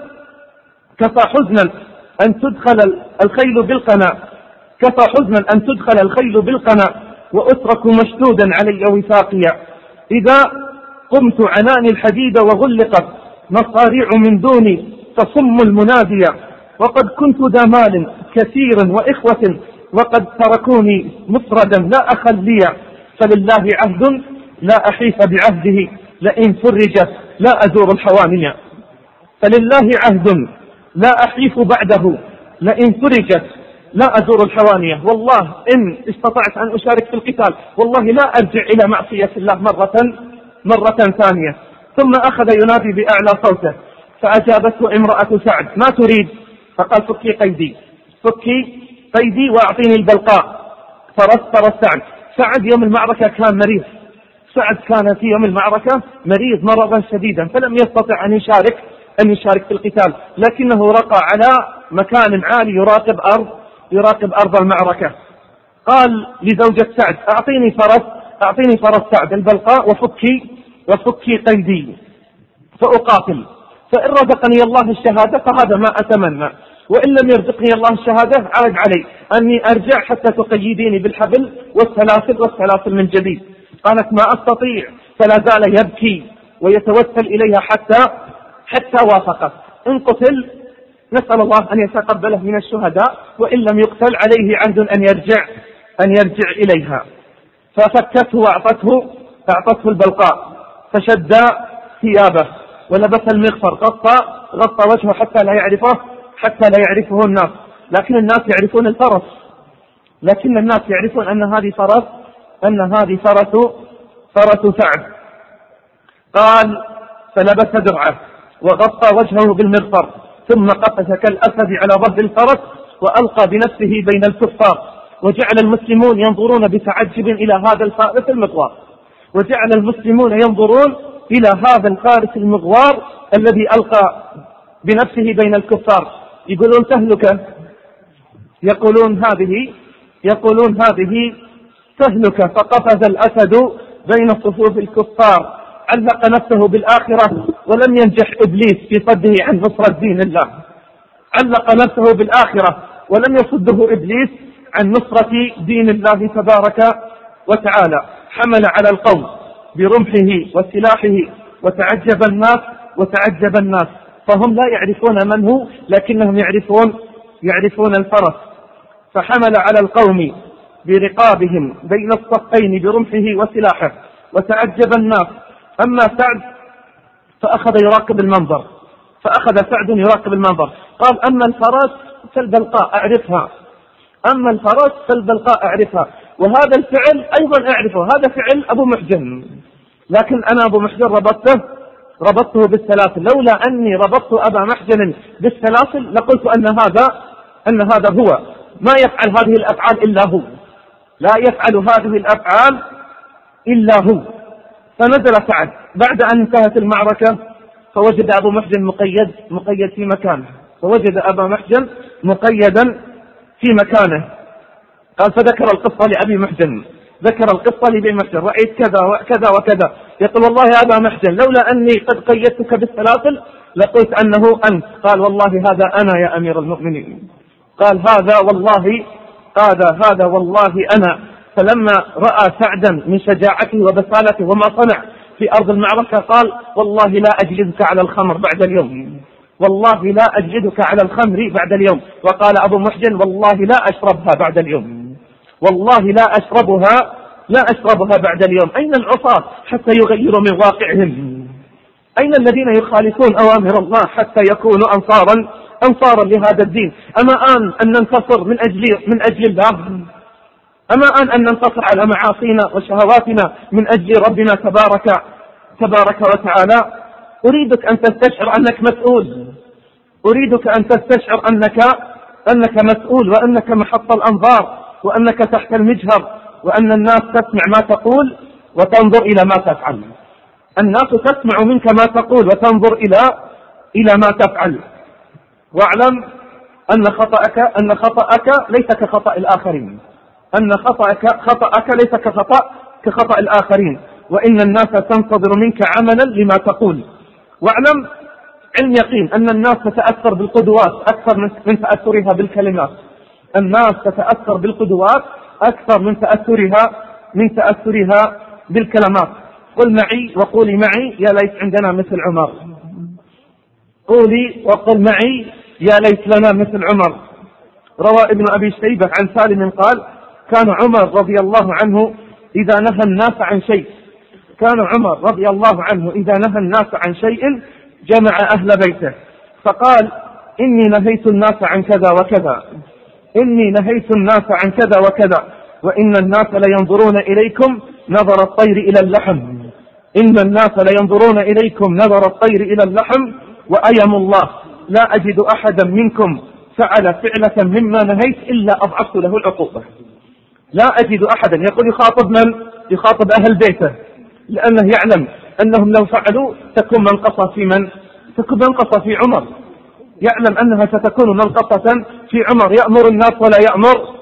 كفى حزنا أن تدخل الخيل بالقنا كفى حزنا أن تدخل الخيل بالقنا وأترك مشدودا علي وثاقيا، إذا قمت عناني الحديد وغلقت مصاريع من دوني تصم المنادية، وقد كنت ذا مال كثير وإخوة وقد تركوني مفردا لا أخليا، فلله عهد لا أحيف بعهده لئن فرجت لا أزور الحوانية. فلله عهد لا أحيف بعده لئن فرجت لا أزور الحوانية. والله إن استطعت أن أشارك في القتال والله لا أرجع إلى معصية الله مرة مرة ثانية. ثم أخذ ينادي بأعلى صوته، فأجابته امرأة سعد ما تريد؟ فقال فكي قيدي فكي قيدي وأعطيني البلقاء. فرس سعد سعد يوم المعركة كان مريض، سعد كان في يوم المعركة مريض مرضا شديدا فلم يستطع أن يشارك أن يشارك في القتال، لكنه رقى على مكان عالي يراقب أرض يراقب أرض المعركة. قال لزوجة سعد أعطيني فرس أعطيني فرس سعد البلقاء وفكي وفكي قيدي فأقاتل، فإن رزقني الله الشهادة فهذا ما أتمنى، وإن لم يرزقني الله الشهادة عرض علي أني أرجع حتى تقيديني بالحبل والسلاسل والسلاسل من جديد. قالت ما أستطيع، فلا زال يبكي ويتوسل إليها حتى حتى وافقت. إن قتل نسأل الله أن يتقبله من الشهداء، وإن لم يقتل عليه عهد أن يرجع أن يرجع إليها. ففكته وأعطته أعطته البلقاء، فشد ثيابه ولبس المغفر، غطى غطى وجهه حتى لا يعرفه حتى لا يعرفه الناس، لكن الناس يعرفون الفرس، لكن الناس يعرفون أن هذه فرس أن هذه فرس فرس سعد. قال فلبس درعه وغطى وجهه بالمغفر، ثم قفز كالأسد على ظهر الفرس وألقى بنفسه بين الكفار، وجعل المسلمون ينظرون بتعجب إلى هذا الفارس المغوار وجعل المسلمون ينظرون إلى هذا الفارس المغوار الذي ألقى بنفسه بين الكفار. يقولون تهلكة، يقولون هذه يقولون هذه تهلكة. فقفز الأسد بين صفوف الكفار، علق نفسه بالآخرة، ولم ينجح إبليس في صده عن نصرة دين الله. علق نفسه بالآخرة ولم يصده إبليس عن نصرة دين الله تبارك وتعالى. حمل على القوم برمحه وسلاحه، وتعجب الناس وتعجب الناس فهم لا يعرفون من هو، لكنهم يعرفون يعرفون الفرس. فحمل على القوم برقابهم بين الصفين برمحه وسلاحه، وتعجب الناس. أما سعد فأخذ يراقب المنظر فأخذ سعد يراقب المنظر قال أما الفرس فالبلقاء أعرفها أما الفرس فالبلقاء أعرفها وهذا الفعل أيضا أعرفه، هذا فعل أبو محجن، لكن أنا أبو محجن ربطته ربطته بالسلاسل. لولا أني ربطت أبا محجن بالسلاسل لقلت أن هذا أن هذا هو. ما يفعل هذه الأفعال إلا هو، لا يفعل هذه الأفعال إلا هو. فنزل سعد بعد أن انتهت المعركة، فوجد أبو محجن مقيد مقيد في مكانه فوجد أبا محجن مقيدا في مكانه. قال فذكر القصة لأبي محجن ذكر القصة لأبي محجن رأيت كذا وكذا وكذا. يقول والله يا أبا محجن لولا أني قد قيدتك بالسلاسل لقلت أنه أنت. قال والله هذا أنا يا أمير المؤمنين. قال هذا والله هذا هذا والله أنا. فلما رأى سعدا من شجاعته وبسالته وما صنع في أرض المعركة قال والله لا أجلدك على الخمر بعد اليوم والله لا أجلدك على الخمر بعد اليوم. وقال أبو محجن والله لا أشربها بعد اليوم والله لا أشربها لا أشربها بعد اليوم. أين العصاة حتى يغيروا من واقعهم؟ أين الذين يخالفون أوامر الله حتى يكونوا أنصارا أنصارا لهذا الدين؟ أما آن أن ننتصر من أجل من أجل الله؟ أما آن أن ننتصر على معاصينا وشهواتنا من أجل ربنا تبارك تبارك وتعالى؟ أريدك أن تستشعر أنك مسؤول أريدك أن تستشعر أنك أنك مسؤول وأنك محط الأنظار وأنك تحت المجهر، وأن الناس تسمع ما تقول وتنظر إلى ما تفعل. الناس تسمع منك ما تقول وتنظر إلى إلى ما تفعل. واعلم أن خطأك أن خطأك ليس كخطأ الآخرين أن خطأك خطأك ليس كخطأ كخطأ الآخرين، وإن الناس تنتظر منك عملا لما تقول. واعلم علم يقين أن الناس تتأثر بالقدوات أكثر من تأثرها بالكلمات. الناس تتأثر بالقدوات أكثر من تأثرها من تأثرها بالكلمات. قل معي وقولي معي يا ليت عندنا مثل عمر. قولي وقل معي يا ليت لنا مثل عمر. روى ابن أبي شيبة عن سالم قال كان عمر رضي الله عنه إذا نهى الناس عن شيء كان عمر رضي الله عنه إذا نهى الناس عن شيء جمع أهل بيته فقال إني نهيت الناس عن كذا وكذا إني نهيت الناس عن كذا وكذا وإن الناس لينظرون إليكم نظر الطير إلى اللحم إن الناس لينظرون إليكم نظر الطير إلى اللحم وأيم الله لا أجد أحدا منكم فعل فعلة مما نهيت إلا أضعفت له العقوبة. لا أجد أحدا. يقول يخاطب من؟ يخاطب أهل بيته، لأنه يعلم أنهم لو فعلوا تكون منقصة في من؟ تكون منقصة في عمر. يعلم أنها ستكون منقصة في عمر، يأمر الناس ولا يأمر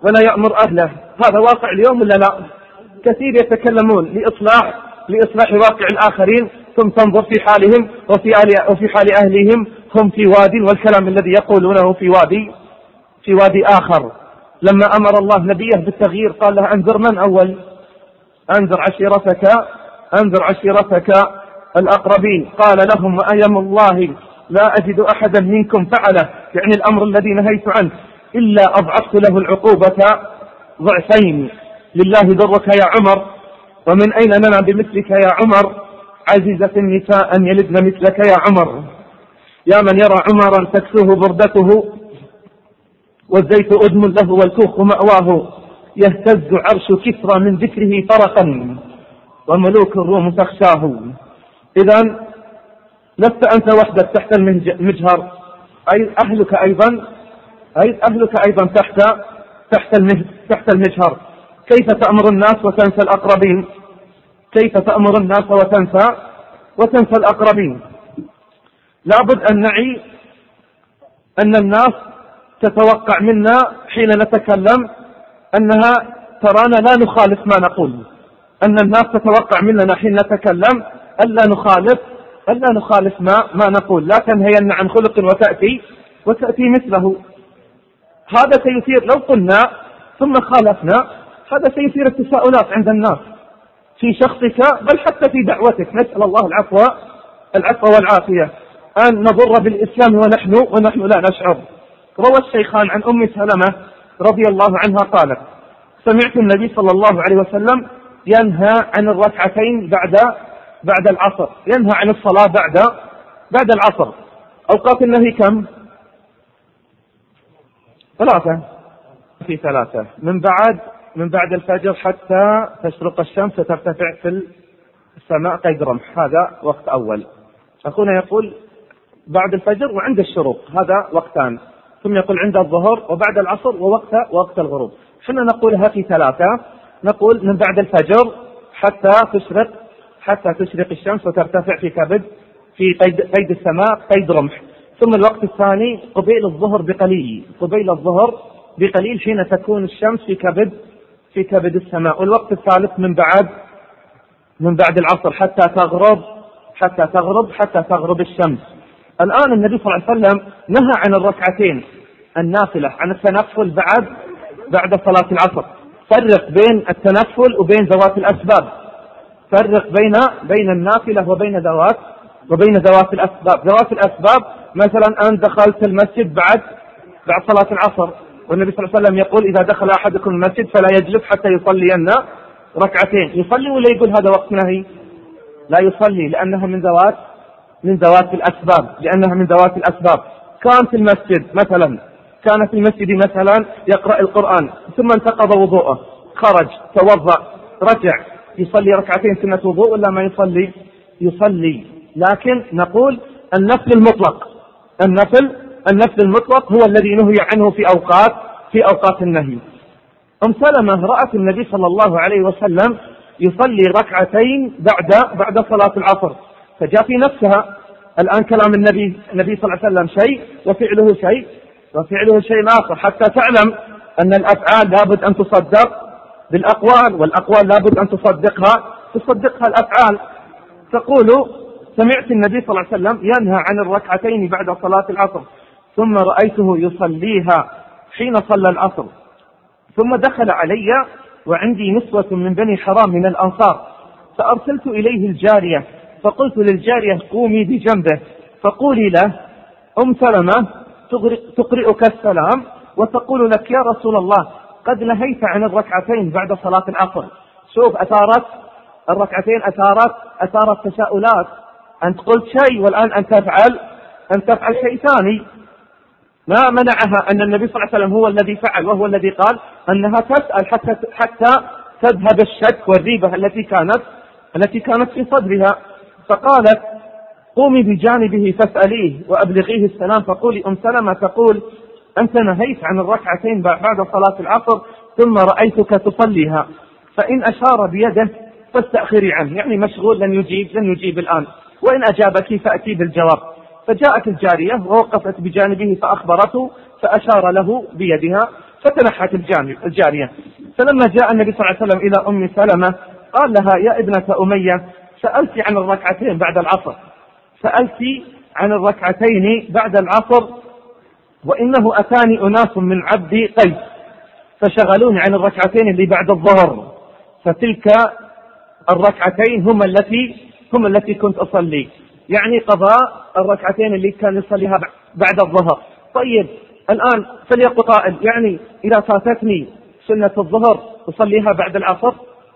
ولا يأمر أهله. هذا واقع اليوم ولا لا؟ كثير يتكلمون لإصلاح لإصلاح واقع الآخرين، ثم تنظر في حالهم وفي وفي حال أهلهم هم في وادي، والكلام الذي يقولونه في وادي في وادي آخر. لما أمر الله نبيه بالتغيير قال له أنذر من أول؟ أنذر عشيرتك أنذر عشيرتك الأقربين. قال لهم وأيم الله لا أجد أحدا منكم فعله، يعني الأمر الذي نهيت عنه، إلا أضعفت له العقوبة ضعفين. لله ضرك يا عمر، ومن أين لنا بمثلك يا عمر؟ عزيزة النساء أن يلدن مثلك يا عمر. يا من يرى عمرا تكسوه بردته والزيت أدم له والكوخ مأواه، يهتز عرش كسرى من ذكره فرقا وملوك الروم تخشاه. إذن لست أنت وحدك تحت المجهر، أي أهلك أيضا أي أهلك أيضا تحت تحت تحت المجهر. كيف تأمر الناس وتنسى الأقربين؟ كيف تأمر الناس وتنسى وتنسى الأقربين؟ لابد أن نعي أن الناس تتوقع منا حين نتكلم أنها ترانا لا نخالف ما نقول. أن الناس تتوقع مننا حين نتكلم ألا نخالف ألا نخالف ما ما نقول. لا تنهين عن خلق وتأتي وتأتي مثله. هذا سيثير لو قلنا ثم خالفنا، هذا سيثير التساؤلات عند الناس في شخصك بل حتى في دعوتك. نسأل الله العفو العفو والعافية. أن نضر بالإسلام ونحن ونحن لا نشعر. روى الشيخان عن أم سلمة رضي الله عنها قالت سمعت النبي صلى الله عليه وسلم ينهى عن الركعتين بعد بعد العصر، ينهى عن الصلاة بعد بعد العصر. أوقات النهي كم؟ ثلاثة في ثلاثة، من بعد من بعد الفجر حتى تشرق الشمس وترتفع في السماء قيد رمح، هذا وقت أول. أخونا يقول بعد الفجر وعند الشروق، هذا وقتان. ثم يقول عند الظهر وبعد العصر ووقت وقت الغروب. حنا نقولها في ثلاثة، نقول من بعد الفجر حتى تشرق حتى تشرق الشمس وترتفع في كبد في قيد, قيد السماء قيد رمح. ثم الوقت الثاني قبيل الظهر بقليل قبيل الظهر بقليل حين تكون الشمس في كبد في كبد السماء. والوقت الثالث من بعد من بعد العصر حتى تغرب حتى تغرب حتى تغرب الشمس. الآن النبي صلى الله عليه وسلم نهى عن الركعتين النافلة، عن التنفل بعد بعد صلاة العصر. فرق بين التنفل وبين ذوات الأسباب، فرق بين بين النافلة وبين ذوات وبين ذوات الأسباب. ذوات الأسباب مثلا أن دخلت المسجد بعد بعد صلاة العصر، والنبي صلى الله عليه وسلم يقول إذا دخل أحدكم المسجد فلا يجلس حتى يصلين ركعتين. يصلي ولا يقول هذا وقت نهي؟ لا يصلي، لأنها من ذوات من ذوات الأسباب لأنها من ذوات الأسباب. كان في المسجد مثلا كان في المسجد مثلا يقرأ القرآن ثم انتقض وضوءه، خرج توضأ رجع، يصلي ركعتين سنة وضوء ولا ما يصلي؟ يصلي. لكن نقول النفل المطلق النفل النفل المطلق هو الذي نهي عنه في أوقات في أوقات النهي. أم سلمة رأت النبي صلى الله عليه وسلم يصلي ركعتين بعد بعد صلاة العصر، فجاء في نفسها الآن كلام النبي النبي صلى الله عليه وسلم شيء وفعله شيء وفعله شيء آخر، حتى تعلم أن الأفعال لابد أن تصدق بالأقوال، والأقوال لابد أن تصدقها تصدقها الأفعال. تقول سمعت النبي صلى الله عليه وسلم ينهى عن الركعتين بعد صلاة العصر، ثم رأيته يصليها حين صلى العصر، ثم دخل علي وعندي نسوة من بني حرام من الأنصار، فأرسلت إليه الجارية فقلت للجارية قومي بجنبه فقولي له أم سلمة تقرئك السلام وتقول لك يا رسول الله قد نهيت عن الركعتين بعد صلاة العصر. شوف أثارت الركعتين أثارت أثارت تساؤلات. أنت قلت شيء والآن أن تفعل أن تفعل شيء ثاني. ما منعها أن النبي صلى الله عليه وسلم هو الذي فعل وهو الذي قال أنها تسأل حتى حتى تذهب الشك والريبة التي كانت التي كانت في صدرها. فقالت قومي بجانبه فاسأليه وأبلغيه السلام فقولي أم سلمة تقول أنت نهيت عن الركعتين بعد صلاة العصر ثم رأيتك تصليها، فإن أشار بيده فاستأخري عنه، يعني مشغول لن يجيب لن يجيب الآن، وإن أجابك فأتي بالجواب. فجاءت الجارية ووقفت بجانبه فأخبرته فأشار له بيدها، فتنحت الجارية. فلما جاء النبي صلى الله عليه وسلم إلى أم سلمة قال لها: يا ابنة أمية، سألت عن الركعتين بعد العصر سألت عن الركعتين بعد العصر وإنه أتاني أناس من عبد قيس فشغلوني عن الركعتين اللي بعد الظهر، فتلك الركعتين هم التي هم التي كنت أصلي، يعني قضاء الركعتين اللي كان يصليها بعد الظهر. طيب الآن فليقل قائل: يعني إذا فاتتني سنة الظهر أصليها بعد العصر؟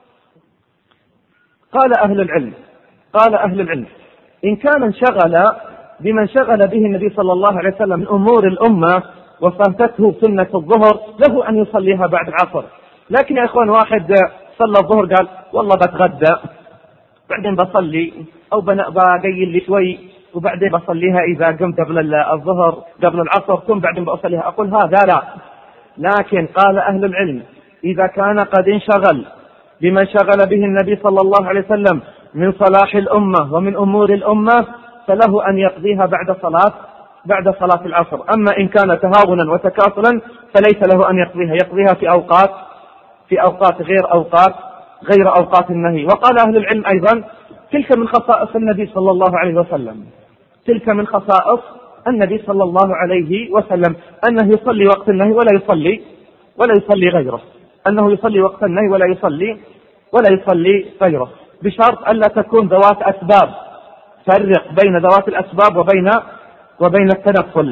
قال أهل العلم قال أهل العلم إن كان انشغل بمن شغل به النبي صلى الله عليه وسلم من أمور الأمة وفاتته سنة الظهر له أن يصليها بعد العصر. لكن يا إخوان، واحد صلى الظهر قال: والله بتغدى بعدين بصلي، أو بقيل لي شوي وبعدين بصليها إذا قمت قبل الظهر قبل العصر ثم بعدين بصليها. أقول هذا لا. لكن قال أهل العلم إذا كان قد انشغل بمن شغل به النبي صلى الله عليه وسلم من صلاح الأمة ومن أمور الأمة فله أن يقضيها بعد صلاة بعد صلاة العصر. أما إن كان تهاونا وتكاسلا فليس له أن يقضيها يقضيها في أوقات في أوقات غير أوقات غير أوقات النهي. وقال أهل العلم أيضا تلك من خصائص النبي صلى الله عليه وسلم تلك من خصائص النبي صلى الله عليه وسلم أنه يصلي وقت النهي ولا يصلي ولا يصلي غيره أنه يصلي وقت النهي ولا يصلي ولا يصلي غيره، بشرط ألا تكون ذوات أسباب. فرق بين ذوات الأسباب وبين وبين التنفل.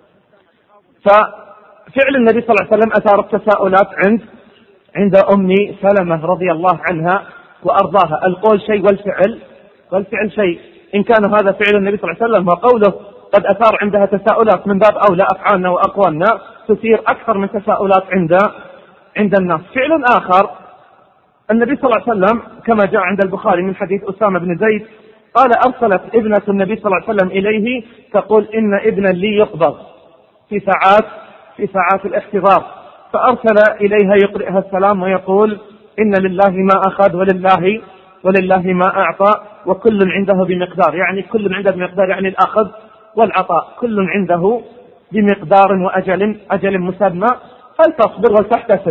ففعل النبي صلى الله عليه وسلم أثار التساؤلات عند عند أم سلمة رضي الله عنها وأرضاها. القول شيء والفعل والفعل شيء. إن كان هذا فعل النبي صلى الله عليه وسلم وقوله قد أثار عندها تساؤلات، من باب أولى أفعالنا وأقوالنا تثير أكثر من تساؤلات عند عند الناس. فعل آخر النبي صلى الله عليه وسلم كما جاء عند البخاري من حديث أسامة بن زيد قال: أرسلت ابنة النبي صلى الله عليه وسلم إليه تقول: إن ابنا لي يقبض في ساعات في ساعات الاحتضار، فأرسل إليها يقرئها السلام ويقول: إن لله ما أخذ ولله ولله ما أعطى وكل عنده بمقدار. يعني كل عنده بمقدار، يعني الأخذ والعطاء كل عنده بمقدار وأجل أجل مسمى، فلتصبر ولتحتسب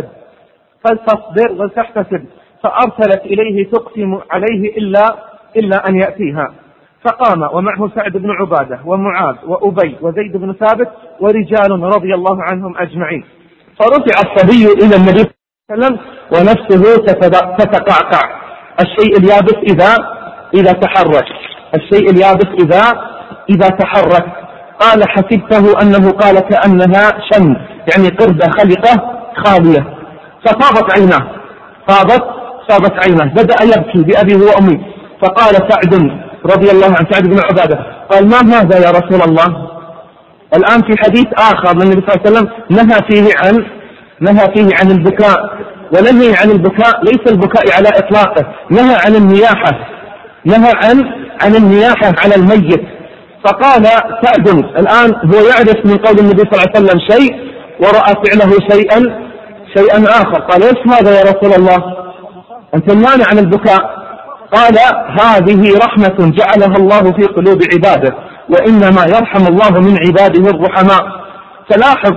فلتصبر ولتحتسب. فأرسلت إليه تقسم عليه إلا إلا أن يأتيها. فقام ومعه سعد بن عبادة ومعاذ وأبي وزيد بن ثابت ورجال رضي الله عنهم أجمعين. فرفع الصبي إلى النبي صلى الله عليه وسلم ونفسه تتقعقع. الشيء اليابس إذا إذا تحرك الشيء اليابس إذا إذا تحرك قال: حسبته أنه قال كأنها شن، يعني قردة خلقة خالية. ففاضت عيناه فاضت فاضت عيناه بدأ يبكي بأبيه وأمي. فقال سعد رضي الله عنه سعد بن عبادة قال: ما هذا يا رسول الله؟ الآن في حديث آخر من النبي صلى الله عليه وسلم نهى فيه عن نهى فيه عن البكاء، ونهي عن البكاء ليس البكاء على إطلاقه، نهى عن النياحة نهى عن عن النياحة على الميت. فقال سعد الآن هو يعرف من قول النبي صلى الله عليه وسلم شيء ورأى فعله شيئا شيئا آخر. قال: ايش هذا يا رسول الله؟ أنت مانع عن البكاء. قال: هذه رحمة جعلها الله في قلوب عباده، وإنما يرحم الله من عباده الرحماء. فلاحظ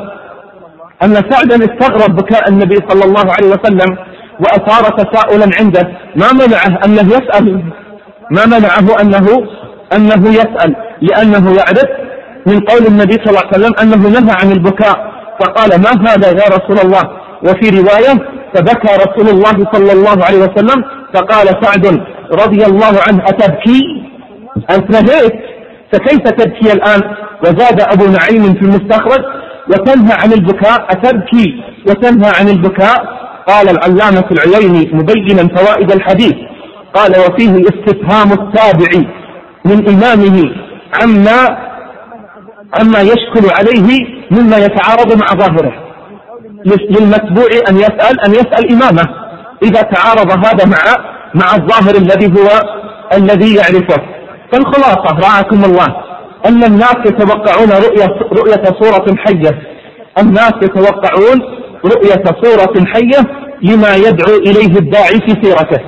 أن سعدا استغرب بكاء النبي صلى الله عليه وسلم وأثار تساؤلا عنده. ما منعه أنه يسأل ما منعه أنه أنه يسأل لأنه يعرف من قول النبي صلى الله عليه وسلم أنه نهى عن البكاء. فقال: ما هذا يا رسول الله؟ وفي رواية: فبكى رسول الله صلى الله عليه وسلم. فقال سعد رضي الله عنه: أتبكي؟ أنت نهيت، فكيف تبكي الآن؟ وزاد أبو نعيم في المستخرج: وتنهى عن البكاء، أتبكي وتنهى عن البكاء؟ قال العلامة العييني مبينا فوائد الحديث قال: وفيه استفهام التابع من إمامه عما عما يشكل عليه مما يتعارض مع ظاهره. للمتبوع أن يسأل أن يسأل إمامه إذا تعارض هذا مع مع الظاهر الذي هو الذي يعرفه. فالخلاصة رعاكم الله أن الناس يتوقعون رؤية رؤية صورة حية الناس يتوقعون رؤية صورة حية لما يدعو إليه الداعي في سيرته.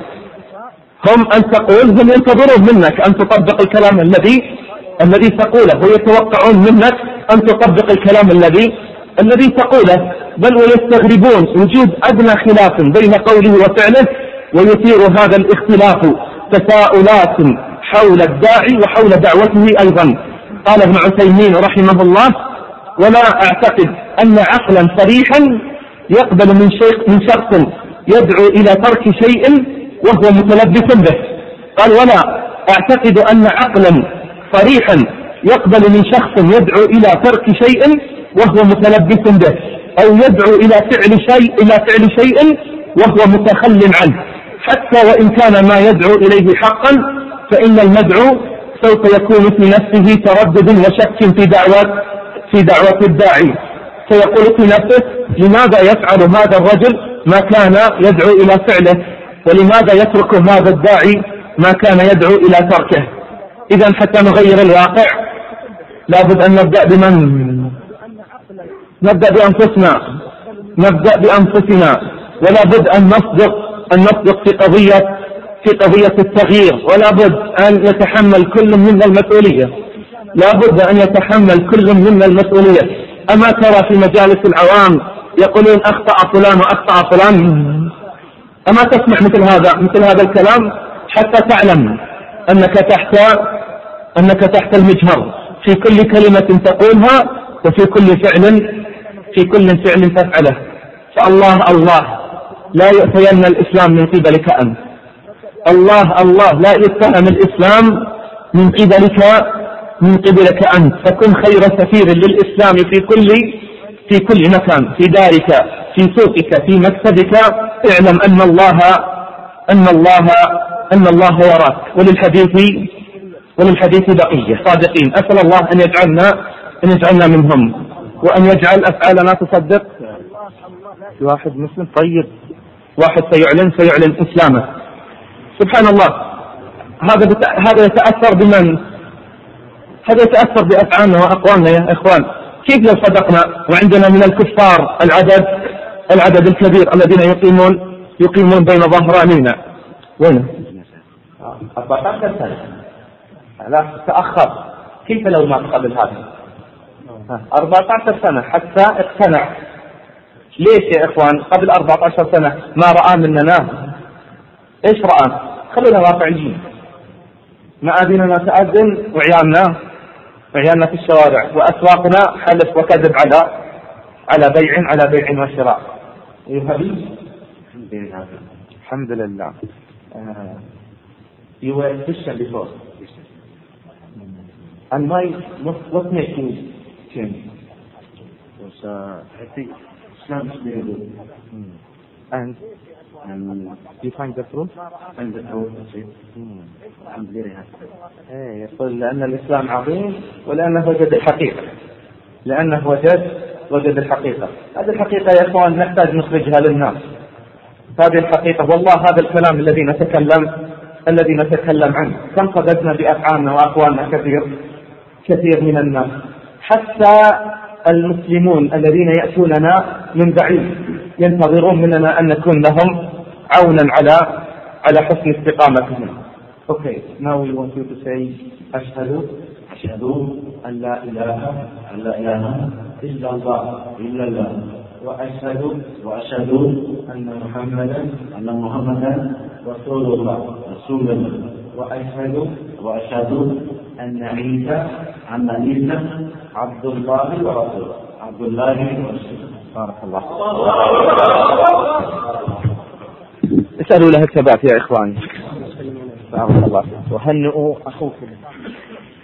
هم أن تقول هم ينتظرون منك أن تطبق الكلام الذي الذي تقوله، ويتوقعون منك أن تطبق الكلام الذي الذي تقوله، بل ويستغربون وجود أدنى خلاف بين قوله وفعله، ويثير هذا الاختلاف تساؤلات حول الداعي وحول دعوته أيضا. قال ابن عثيمين رحمه الله: ولا أعتقد أن عقلا صريحا يقبل من شيء من شخص يدعو إلى ترك شيء وهو متلبس به. قال: ولا أعتقد أن عقلا صريحا يقبل من شخص يدعو إلى ترك شيء وهو متلبس به، أو يدعو إلى فعل شيء إلى فعل شيء وهو متخل عنه، حتى وإن كان ما يدعو إليه حقا، فإن المدعو سوف يكون في نفسه تردد وشك في دعوة في دعوة الداعي، فيقول في نفسه: لماذا يفعل هذا الرجل ما كان يدعو إلى فعله، ولماذا يترك هذا الداعي ما كان يدعو إلى تركه؟ إذا حتى نغير الواقع لابد أن نبدأ بمن؟ نبدأ بأنفسنا نبدأ بأنفسنا ولا بد أن نصدق أن نصدق في قضية في قضية التغيير، ولا بد أن يتحمل كل منا المسؤولية لا بد أن يتحمل كل منا المسؤولية. أما ترى في مجالس العوام يقولون أخطأ فلان وأخطأ فلان؟ أما تسمع مثل هذا مثل هذا الكلام حتى تعلم أنك تحت أنك تحت المجهر في كل كلمة تقولها وفي كل فعل في كل فعل تفعله. فالله الله لا يؤتين الإسلام من قبلك أنت، الله الله لا يتهم الإسلام من قبلك من قبلك أنت، فكن خير سفير للإسلام في كل في كل مكان، في دارك، في سوقك، في مكتبك. اعلم أن الله أن الله أن الله وراك. وللحديث وللحديث بقية صادقين. أسأل الله أن يجعلنا أن يجعلنا منهم، وأن يجعل أفعالنا تصدق. واحد مسلم طيب، واحد سيعلن سيعلن إسلامه. سبحان الله. هذا بت... هذا يتأثر بمن؟ هذا يتأثر بأفعالنا وأقوالنا يا إخوان. كيف لو صدقنا وعندنا من الكفار العدد العدد الكبير الذين يقيمون يقيمون بين ظهرانينا؟ وين؟ أربعة عشر سنة لا تأخر. كيف لو ما قبل هذا؟ أربعة عشر سنة حتى اقتنع. ليش يا إخوان؟ قبل أربعة عشر سنة ما رأى مننا. إيش رأى؟ خلونا واقعيين. مآذننا تأذن وعيالنا وعيالنا في الشوارع، وأسواقنا حلف وكذب على على بيع على بيع وشراء. الحمد لله. Uh, you were a Christian before, and why? What, what made you change? Because uh, I think Islam is very good. Hmm. And and you find the truth? And the truth is it. Hmm. I'm very happy. إيه يقول لأن الإسلام عظيم ولأنه وجد الحقيقة، لأنه وجد وجد الحقيقة. هذه الحقيقة يا إخوان نحتاج نخرجها للناس. هذه الحقيقة والله هذا الكلام الذي نتكلم الذي نتكلم عنه كم صدقنا بأفعالنا وأقوالنا كثير كثير من الناس، حتى المسلمون الذين يأتوننا من بعيد ينتظرون مننا أن نكون لهم عونا على على حسن استقامتهم. Okay, now we want you to say أشهد أشهد أن لا إله أن لا إله إلا الله إلا الله وأشهد وأشهد أن محمدا أن محمدا رسول الله رسول الله وأشهد وأشهد أن عيسى أن عيسى عبد الله ورسوله. عبد الله ورسوله. بارك الله. اسألوا له الثبات يا إخواني. بارك الله. وهنئوا أخوكم.